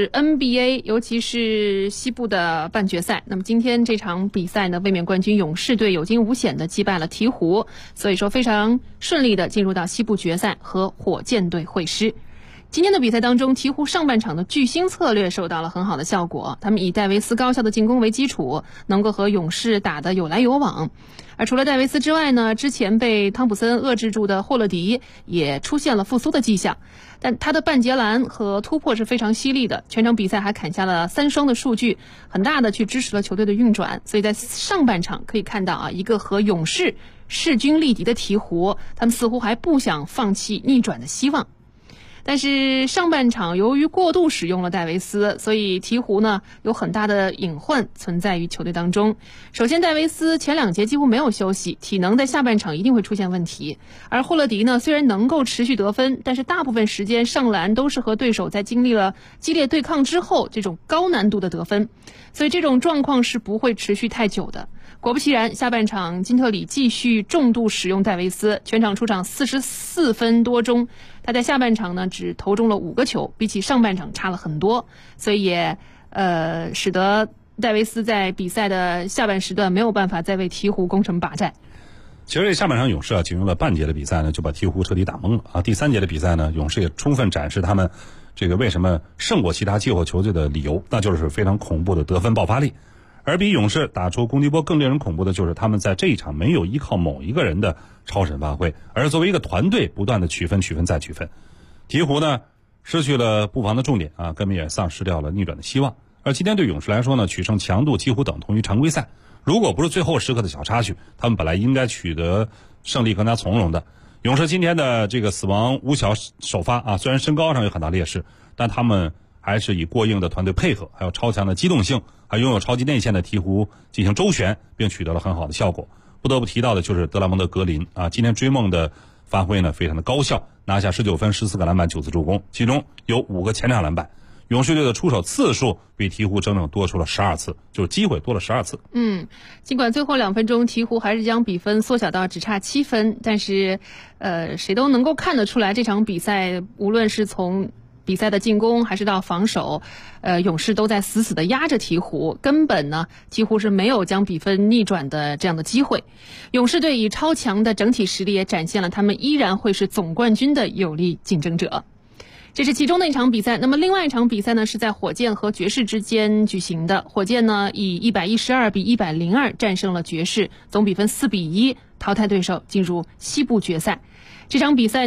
NBA， 尤其是西部的半决赛。那么今天这场比赛呢，卫冕冠军勇士队有惊无险的击败了鹈鹕，所以说非常顺利的进入到西部决赛和火箭队会师。今天的比赛当中，鹈鹕上半场的巨星策略受到了很好的效果，他们以戴维斯高效的进攻为基础，能够和勇士打得有来有往。而除了戴维斯之外呢，之前被汤普森遏制住的霍勒迪也出现了复苏的迹象，但他的半截篮和突破是非常犀利的，全场比赛还砍下了3双的数据，很大的去支持了球队的运转。所以在上半场可以看到啊，一个和勇士势均力敌的鹈鹕，他们似乎还不想放弃逆转的希望。但是上半场由于过度使用了戴维斯，所以鹈鹕呢有很大的隐患存在于球队当中。首先戴维斯前2节几乎没有休息，体能在下半场一定会出现问题。而霍勒迪呢虽然能够持续得分，但是大部分时间上篮都是和对手在经历了激烈对抗之后这种高难度的得分，所以这种状况是不会持续太久的。果不其然，下半场金特里继续重度使用戴维斯，全场出场44分多钟，他在下半场呢只投中了5个球，比起上半场差了很多，所以也使得戴维斯在比赛的下半时段没有办法再为鹈鹕攻城拔寨。 其实这下半场勇士仅用了半节的比赛呢，就把鹈鹕彻底打懵了啊！第3节的比赛呢，勇士也充分展示他们这个为什么胜过其他季后球队的理由，那就是非常恐怖的得分爆发力。而比勇士打出攻击波更令人恐怖的就是他们在这一场没有依靠某一个人的超神发挥，而作为一个团队不断的取分再取分。鹈鹕呢失去了布防的重点啊，根本也丧失掉了逆转的希望。而今天对勇士来说呢，取胜强度几乎等同于常规赛，如果不是最后时刻的小插曲，他们本来应该取得胜利更加从容的。勇士今天的这个死亡五小首发啊，虽然身高上有很大劣势，但他们还是以过硬的团队配合，还有超强的机动性，还拥有超级内线的鹈鹕进行周旋，并取得了很好的效果。不得不提到的就是德拉蒙德格林啊，今天追梦的发挥呢非常的高效，拿下19分、14个篮板、9次助攻，其中有5个前场篮板。勇士队的出手次数比鹈鹕整整多出了12次，就是机会多了12次。 尽管最后2分钟鹈鹕还是将比分缩小到只差7分，但是谁都能够看得出来，这场比赛无论是从比赛的进攻还是到防守，勇士都在死死的压着鹈鹕，根本呢几乎是没有将比分逆转的这样的机会。勇士队以超强的整体实力也展现了他们依然会是总冠军的有力竞争者。这是其中的一场比赛。那么另外一场比赛呢，是在火箭和爵士之间举行的。火箭呢以112比102战胜了爵士，总比分4比1淘汰对手，进入西部决赛。这场比赛呢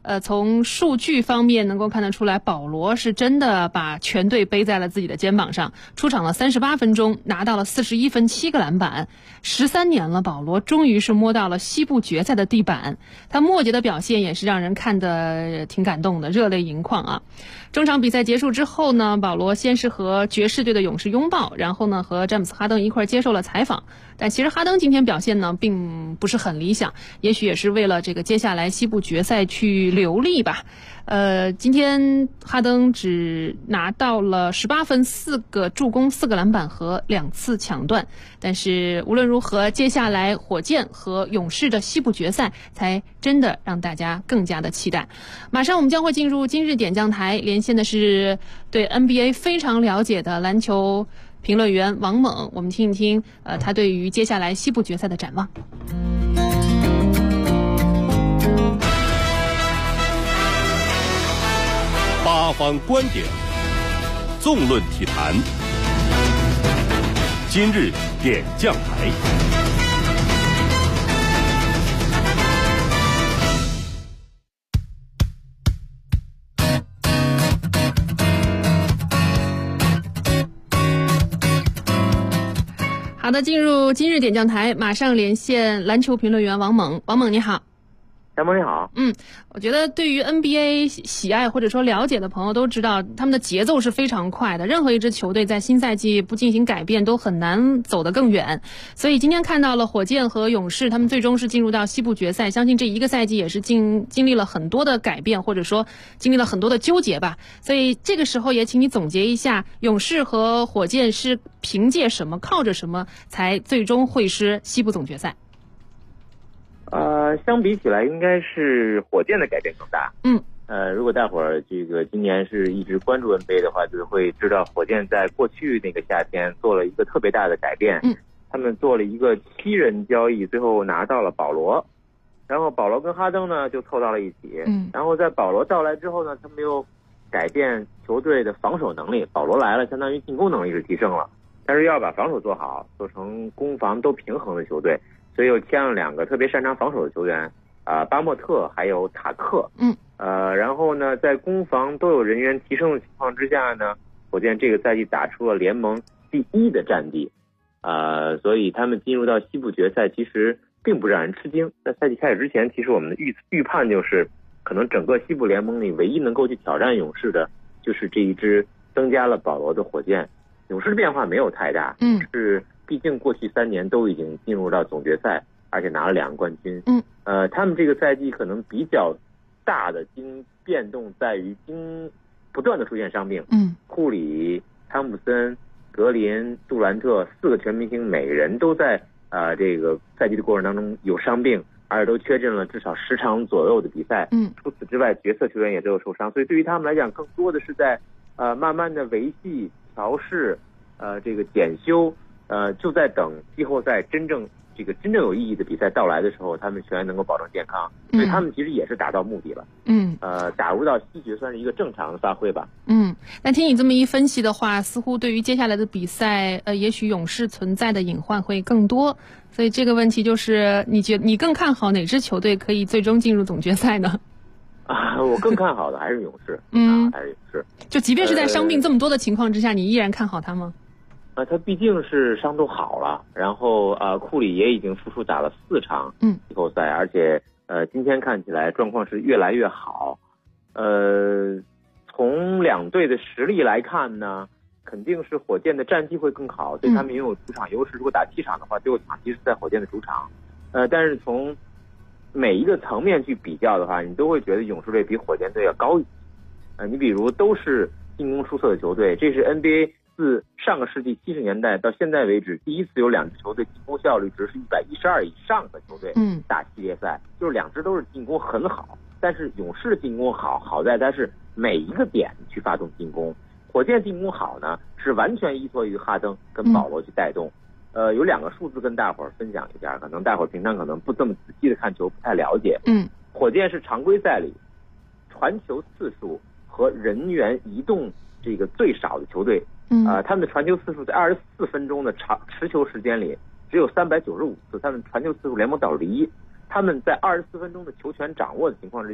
从数据方面能够看得出来，保罗是真的把全队背在了自己的肩膀上，出场了38分钟，拿到了41分7个篮板。13年了，保罗终于是摸到了西部决赛的地板，他末节的表现也是让人看得挺感动的，热泪盈眶啊。中场比赛结束之后呢，保罗先是和爵士队的勇士拥抱，然后呢和詹姆斯哈登一块接受了采访。但其实哈登今天表现呢并不是很理想，也许也是为了这个接下来西部决赛去留力吧。今天哈登只拿到了18分、4个助攻、4个篮板和2次抢断。但是无论如何，接下来火箭和勇士的西部决赛才真的让大家更加的期待。马上我们将会进入今日点将台，连线的是对 NBA 非常了解的篮球评论员王猛，我们听一听他对于接下来西部决赛的展望。 八方观点，纵论体坛，今日点将台。 好的，进入今日点将台，马上连线篮球评论员王猛。王猛你好。 小萌你好。 我觉得对于 NBA 喜爱或者说了解的朋友都知道，他们的节奏是非常快的，任何一支球队在新赛季不进行改变都很难走得更远。所以今天看到了火箭和勇士，他们最终是进入到西部决赛，相信这一个赛季也是经历了很多的改变，或者说经历了很多的纠结吧。所以这个时候也请你总结一下，勇士和火箭是凭借什么、靠着什么才最终会师西部总决赛？ 相比起来，应该是火箭的改变更大。如果大伙儿这个今年是一直关注 NBA 的话，就会知道火箭在过去那个夏天做了一个特别大的改变。他们做了一个7人交易，最后拿到了保罗，然后保罗跟哈登呢就凑到了一起。然后在保罗到来之后呢，他们又改变球队的防守能力。保罗来了，相当于进攻能力是提升了，但是要把防守做好，做成攻防都平衡的球队。所以又签了2个特别擅长防守的球员，巴莫特还有塔克。然后呢，在攻防都有人员提升的情况之下呢，火箭这个赛季打出了联盟第1的战绩。所以他们进入到西部决赛其实并不让人吃惊。在赛季开始之前，其实我们的预判就是，可能整个西部联盟里唯一能够去挑战勇士的，就是这一支增加了保罗的火箭。勇士的变化没有太大，是。毕竟过去3年都已经进入到总决赛，而且拿了2个冠军。他们这个赛季可能比较大的变动在于不断的出现伤病。库里、汤普森、格林、杜兰特4个全明星，每个人都在这个赛季的过程当中有伤病，而且都缺阵了至少10场左右的比赛。除此之外，角色球员也都有受伤，所以对于他们来讲，更多的是在慢慢的维系、调试、这个检修。就在等季后赛真正有意义的比赛到来的时候，他们全员能够保证健康，所以他们其实也是达到目的了。打入到西决算是一个正常的发挥吧。 那听你这么一分析的话，似乎对于接下来的比赛，也许勇士存在的隐患会更多。所以这个问题就是，你更看好哪支球队可以最终进入总决赛呢？ 我更看好的还是勇士。还是勇士。就即便是在伤病这么多的情况之下，你依然看好他吗？他毕竟是伤都好了，然后库里也已经复出打了4场季后赛，而且今天看起来状况是越来越好。从2队的实力来看呢，肯定是火箭的战绩会更好，对他们拥有主场优势。如果打7场的话，最后场其实在火箭的主场。但是从每一个层面去比较的话，你都会觉得勇士队比火箭队要高一些。你比如都是进攻出色的球队，这是 NBA。自上个世纪70年代到现在为止，第一次有2支球队进攻效率值是112以上的球队打系列赛，就是2支都是进攻很好。但是勇士进攻好在它是每一个点去发动进攻，火箭进攻好呢是完全依托于哈登跟保罗去带动。有2个数字跟大伙儿分享一下，可能大伙儿平常可能不这么仔细的看球，不太了解。火箭是常规赛里传球次数和人员移动这个最少的球队。他们的传球次数在24分钟的持球时间里只有395次，他们传球次数联盟倒数第1。他们在24分钟的球权掌握的情况之下，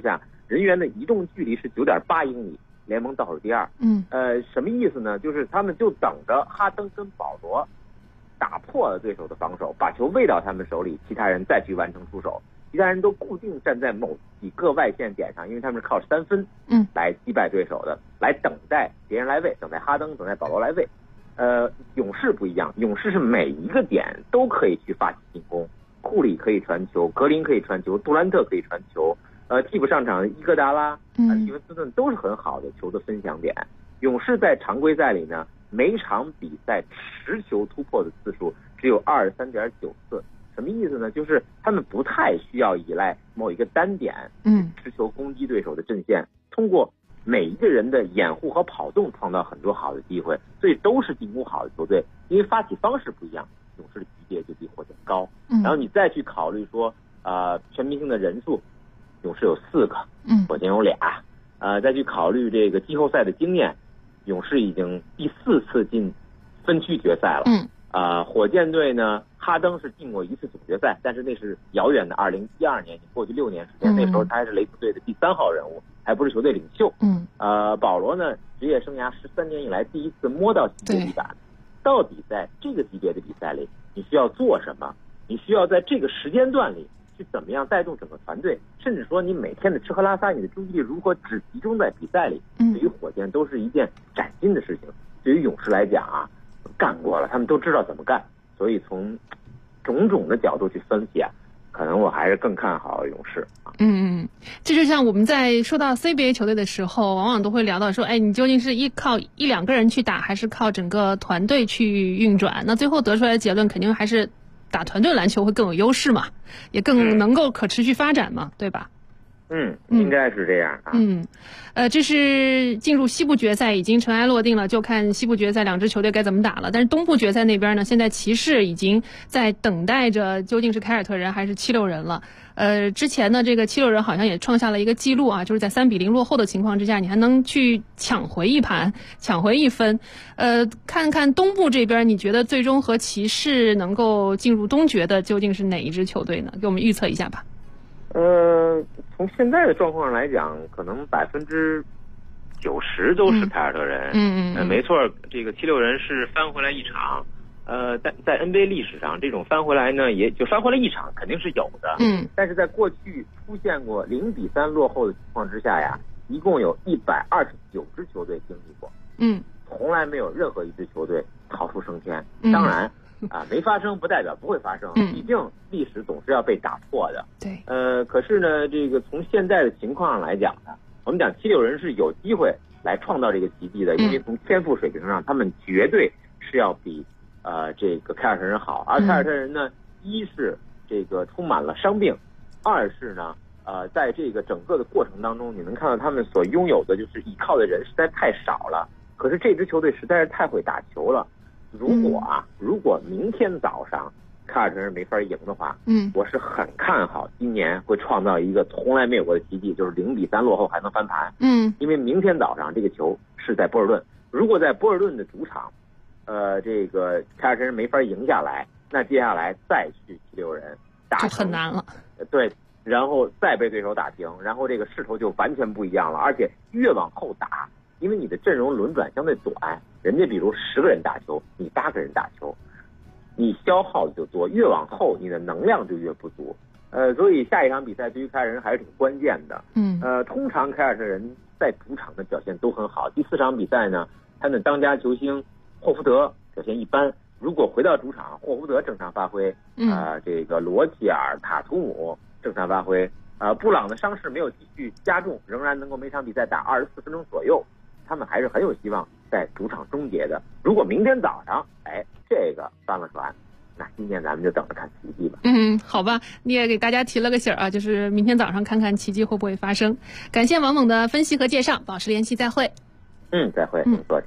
人员的移动距离是9.8英里，联盟倒数第二。什么意思呢？就是他们就等着哈登跟保罗打破了对手的防守，把球喂到他们手里，其他人再去完成出手。其他人都固定站在某几个外线点上，因为他们是靠3分来击败对手的，来等待别人来喂，等待哈登，等待保罗来喂。勇士不一样，勇士是每一个点都可以去发起进攻，库里可以传球，格林可以传球，杜兰特可以传球，替补上场的伊戈达拉、蒂文斯顿都是很好的球的分享点。勇士在常规赛里呢，每场比赛持球突破的次数只有23.9次。什么意思呢？就是他们不太需要依赖某一个单点持球攻击对手的阵线，通过每一个人的掩护和跑动创造很多好的机会，所以都是进攻好的球队。因为发起方式不一样，勇士的级别就比火箭高。然后你再去考虑说全明星的人数，勇士有4个，火箭有2。再去考虑这个季后赛的经验，勇士已经第4次进分区决赛了。火箭队呢，哈登是进过1次总决赛，但是那是遥远的2012年，已经过去6年时间，那时候他还是雷霆队的第3号人物，还不是球队领袖。保罗呢，职业生涯13年以来第一次摸到级别地板。到底在这个级别的比赛里，你需要做什么？你需要在这个时间段里去怎么样带动整个团队？甚至说你每天的吃喝拉撒，你的注意力如何只集中在比赛里？对于火箭都是一件崭新的事情。对于勇士来讲啊，干过了，他们都知道怎么干，所以从种种的角度去分析啊，可能我还是更看好勇士。 这就像我们在说到 CBA 球队的时候，往往都会聊到说，你究竟是靠1、2个人去打，还是靠整个团队去运转？那最后得出来的结论肯定还是打团队篮球会更有优势嘛，也更能够可持续发展嘛，对吧？ 应该是这样啊。 这是进入西部决赛已经尘埃落定了，就看西部决赛2支球队该怎么打了。但是东部决赛那边呢，现在骑士已经在等待着究竟是凯尔特人还是76人了。之前呢，这个76人好像也创下了一个记录啊，就是在3比0落后的情况之下，你还能去抢回一盘，抢回1分。看看东部这边，你觉得最终和骑士能够进入东决的究竟是哪一支球队呢？给我们预测一下吧。 从现在的状况上来讲，可能90%都是凯尔特人。没错，这个76人是翻回来一场。但在 NBA 历史上，这种翻回来呢，也就翻回来一场肯定是有的。但是在过去出现过0比3落后的情况之下呀，一共有129支球队经历过。从来没有任何一支球队逃出升天。当然。没发生不代表不会发生，毕竟历史总是要被打破的。 对。 可是呢，这个从现在的情况上来讲呢，我们讲76人是有机会来创造这个奇迹的，因为从天赋水平上，他们绝对是要比这个凯尔特人好。而凯尔特人呢，一是这个充满了伤病，二是呢，在这个整个的过程当中，你能看到他们所拥有的就是依靠的人实在太少了。可是这支球队实在是太会打球了。如果明天早上凯尔特人没法赢的话，我是很看好今年会创造一个从来没有过的奇迹，就是0比3落后还能翻盘。因为明天早上这个球是在波尔顿，如果在波尔顿的主场，这个凯尔特人没法赢下来，那接下来再去76人打就很难了。 对，然后再被对手打平，然后这个势头就完全不一样了，而且越往后打。因为你的阵容轮转相对短，人家比如10个人打球，你8个人打球，你消耗的就多，越往后你的能量就越不足。所以下一场比赛对于凯尔特人还是挺关键的。通常凯尔特人在主场的表现都很好。第4场比赛呢，他的当家球星霍福德表现一般。如果回到主场，霍福德正常发挥，这个罗齐尔、塔图姆正常发挥，布朗的伤势没有继续加重，仍然能够每场比赛打24分钟左右。他们还是很有希望在主场终结的。如果明天早上，这个翻了船，那今年咱们就等着看奇迹吧。 好吧，你也给大家提了个醒啊，就是明天早上看看奇迹会不会发生。感谢王猛的分析和介绍，保持联系，再会。 再会，多谢。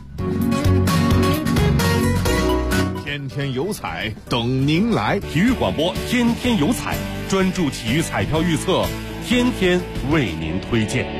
天天有彩等您来，体育广播天天有彩，专注体育彩票预测，天天为您推荐。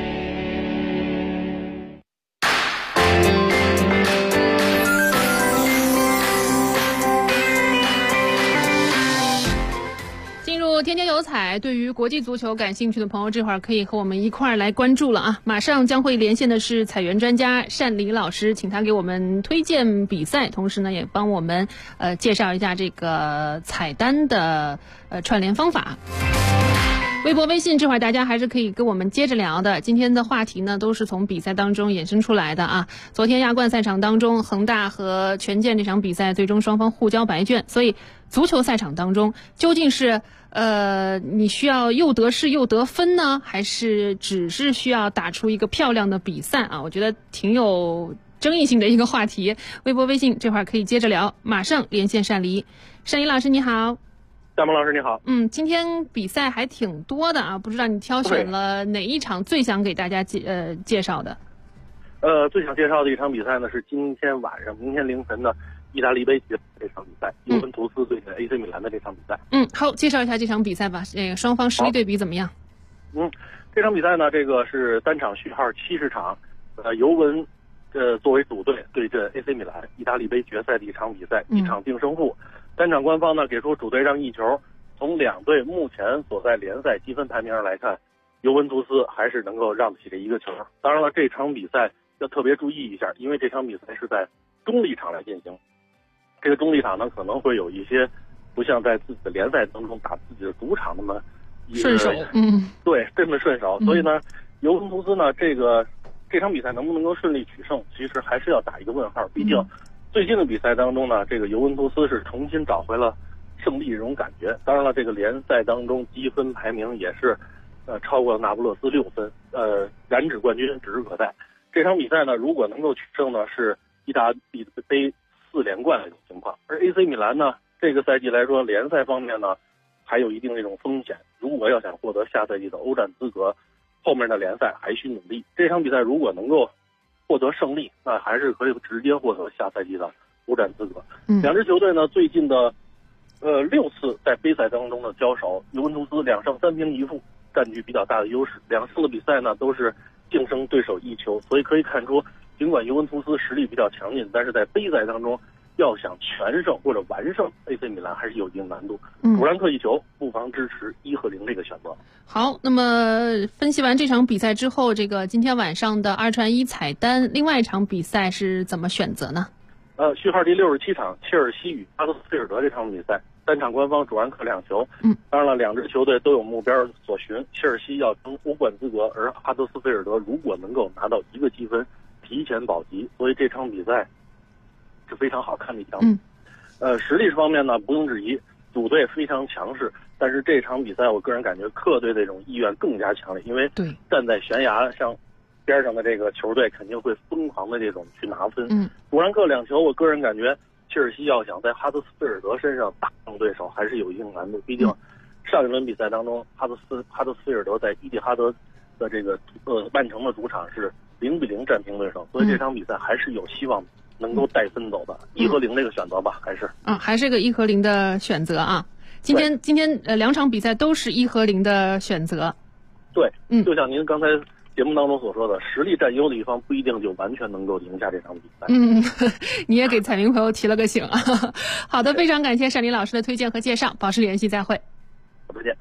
入天天有彩，对于国际足球感兴趣的朋友，这会儿可以和我们一块儿来关注了啊！马上将会连线的是彩源专家单黎老师，请他给我们推荐比赛，同时呢也帮我们介绍一下这个彩单的串联方法。微博微信这会儿大家还是可以跟我们接着聊的，今天的话题呢都是从比赛当中衍生出来的啊。昨天亚冠赛场当中，恒大和权健这场比赛最终双方互交白卷，所以足球赛场当中究竟是你需要又得势又得分呢，还是只是需要打出一个漂亮的比赛啊？我觉得挺有争议性的一个话题。微博微信这会儿可以接着聊，马上连线单黎老师你好。 大萌老师你好。 今天比赛还挺多的啊，不知道你挑选了哪一场最想给大家介绍的？ 最想介绍的一场比赛呢是今天晚上、明天凌晨的意大利杯这场比赛，尤文图斯对阵 AC 米兰的这场比赛。好，介绍一下这场比赛吧。双方实力对比怎么样？ 这场比赛呢，这个是单场序号70场，尤文作为主队对阵 AC 米兰，意大利杯决赛的一场比赛，一场定胜负。单场官方呢给出主队让一球，从两队目前所在联赛积分排名上来看，尤文图斯还是能够让得起这一个球。当然了，这场比赛要特别注意一下，因为这场比赛是在中立场来进行。这个中立场呢可能会有一些不像在自己的联赛当中打自己的主场那么顺手， 对，这么顺手。所以呢，尤文图斯呢这场比赛能不能够顺利取胜，其实还是要打一个问号。毕竟最近的比赛当中呢，这个尤文图斯是重新找回了胜利这种感觉。当然了，这个联赛当中积分排名也是超过了那不勒斯6分，染指冠军指日可待。这场比赛呢，如果能够取胜呢，是意大利杯4连冠的一种情况。而 AC 米兰呢，这个赛季来说，联赛方面呢还有一定这种风险。如果要想获得下赛季的欧战资格，后面的联赛还需努力。这场比赛如果能够获得胜利，那还是可以直接获得下赛季的欧战资格。两支球队呢，最近的6次在杯赛当中的交手，尤文图斯2胜3平1负，占据比较大的优势。2胜的比赛呢都是净胜对手1球，所以可以看出，尽管尤文图斯实力比较强劲，但是在杯赛当中要想全胜或者完胜 AC 米兰还是有一定难度。杜兰特一球，不妨支持1-0这个选择。 好，那么分析完这场比赛之后，这个今天晚上的2传1彩单，另外一场比赛是怎么选择呢？ 序号第67场，切尔西与哈德斯菲尔德这场比赛，单场官方主让客2球。当然了，两支球队都有目标所寻，切尔西要争欧冠资格，而哈德斯菲尔德如果能够拿到1个积分，提前保级，所以这场比赛是非常好看的一场。实力方面呢，不用质疑，主队非常强势，但是这场比赛我个人感觉客队的这种意愿更加强烈，因为站在悬崖上边上的这个球队肯定会疯狂的这种去拿分。杜兰特2球，我个人感觉切尔西要想在哈德斯菲尔德身上打胜对手还是有一定难度，毕竟上一轮比赛当中哈德斯菲尔德在伊蒂哈德的这个曼城的主场是0-0战平对手，所以这场比赛还是有希望能够带分走的。1-0这个选择吧，还是个1-0的选择啊。今天2场比赛都是1-0的选择。 对，就像您刚才节目当中所说的，实力占优的一方不一定就完全能够赢下这场比赛。 你也给彩民朋友提了个醒啊。好的，非常感谢单黎老师的推荐和介绍，保持联系，再会。 再见。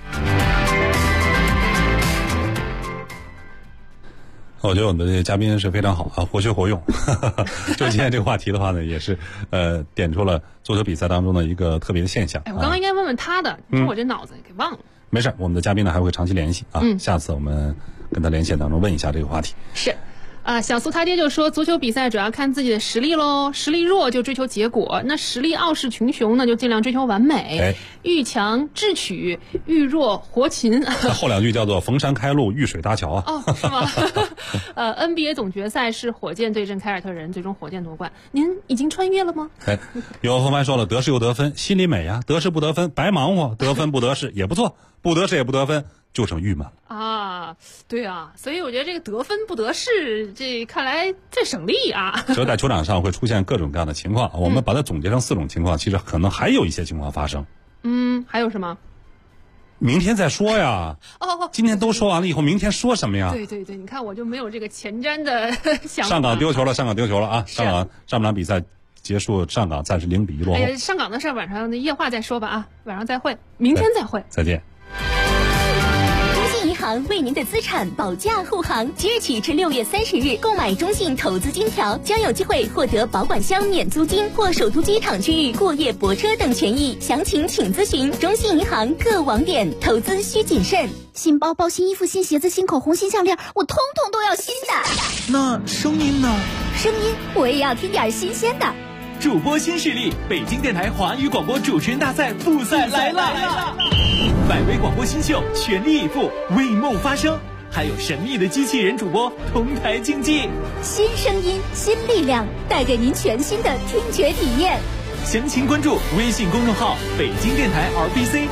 我觉得我们的这些嘉宾是非常好啊，活学活用。就今天这个话题的话呢，也是点出了足球比赛当中的一个特别的现象。 我刚刚应该问问他的，我这脑子给忘了。 没事，我们的嘉宾呢还会长期联系啊。下次我们跟他连线当中问一下这个话题。 是。小苏他爹就说，足球比赛主要看自己的实力喽，实力弱就追求结果，那实力傲视群雄呢，就尽量追求完美。遇强智取，遇弱活擒。 后2句叫做逢山开路，遇水搭桥啊。 是吗？NBA 总决赛是火箭对阵凯尔特人，最终火箭夺冠。您已经穿越了吗？ 有风帆说了，得势又得分，心里美呀。得势不得分，白忙活；得分不得势也不错，不得势也不得分，就剩郁闷了啊。对啊，所以我觉得这个得分不得势，这看来最省力啊。 所以在球场上会出现各种各样的情况，我们把它总结成4种情况，其实可能还有一些情况发生。 还有什么？ 明天再说呀。今天都说完了以后，明天说什么呀？ 对，你看我就没有这个前瞻的想法。 上港丢球了啊！上港比赛结束上港暂时0-1落后。 上港的事晚上的夜话再说吧啊，晚上再会，明天再会， 再见。 银行为您的资产保驾护航，即日起至6月30日，购买中信投资金条将有机会获得保管箱免租金或首都机场区域过夜泊车等权益。详情请咨询中信银行各网点。投资需谨慎。 新包包、新衣服、新鞋子、新口红、新项链，我通通都要新的。 那声音呢？ 声音我也要听点新鲜的。 主播新势力，北京电台华语广播主持人大赛复赛来了！100位广播新秀全力以赴，为梦发声，还有神秘的机器人主播同台竞技。 新声音，新力量，带给您全新的听觉体验。 详情关注微信公众号北京电台 RBC。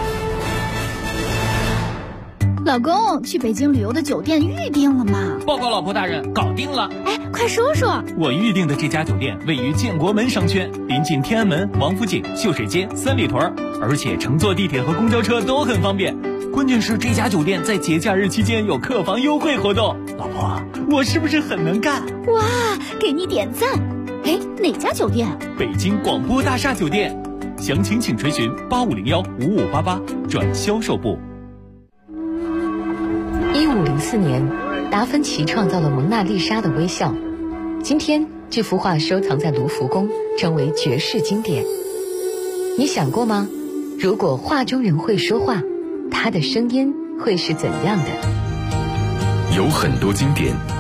老公，去北京旅游的酒店预定了吗？ 报告老婆大人，搞定了。 哎，快说说。 我预定的这家酒店位于建国门商圈，临近天安门、王府井、秀水街、三里屯，而且乘坐地铁和公交车都很方便。关键是这家酒店在节假日期间有客房优惠活动。老婆，我是不是很能干？ 哇，给你点赞。哎，哪家酒店？ 北京广播大厦酒店。详情请垂询8501-5588转销售部。 1504年，达芬奇创造了蒙娜丽莎的微笑。今天，这幅画收藏在卢浮宫，成为绝世经典。你想过吗？如果画中人会说话，他的声音会是怎样的？ 有很多经典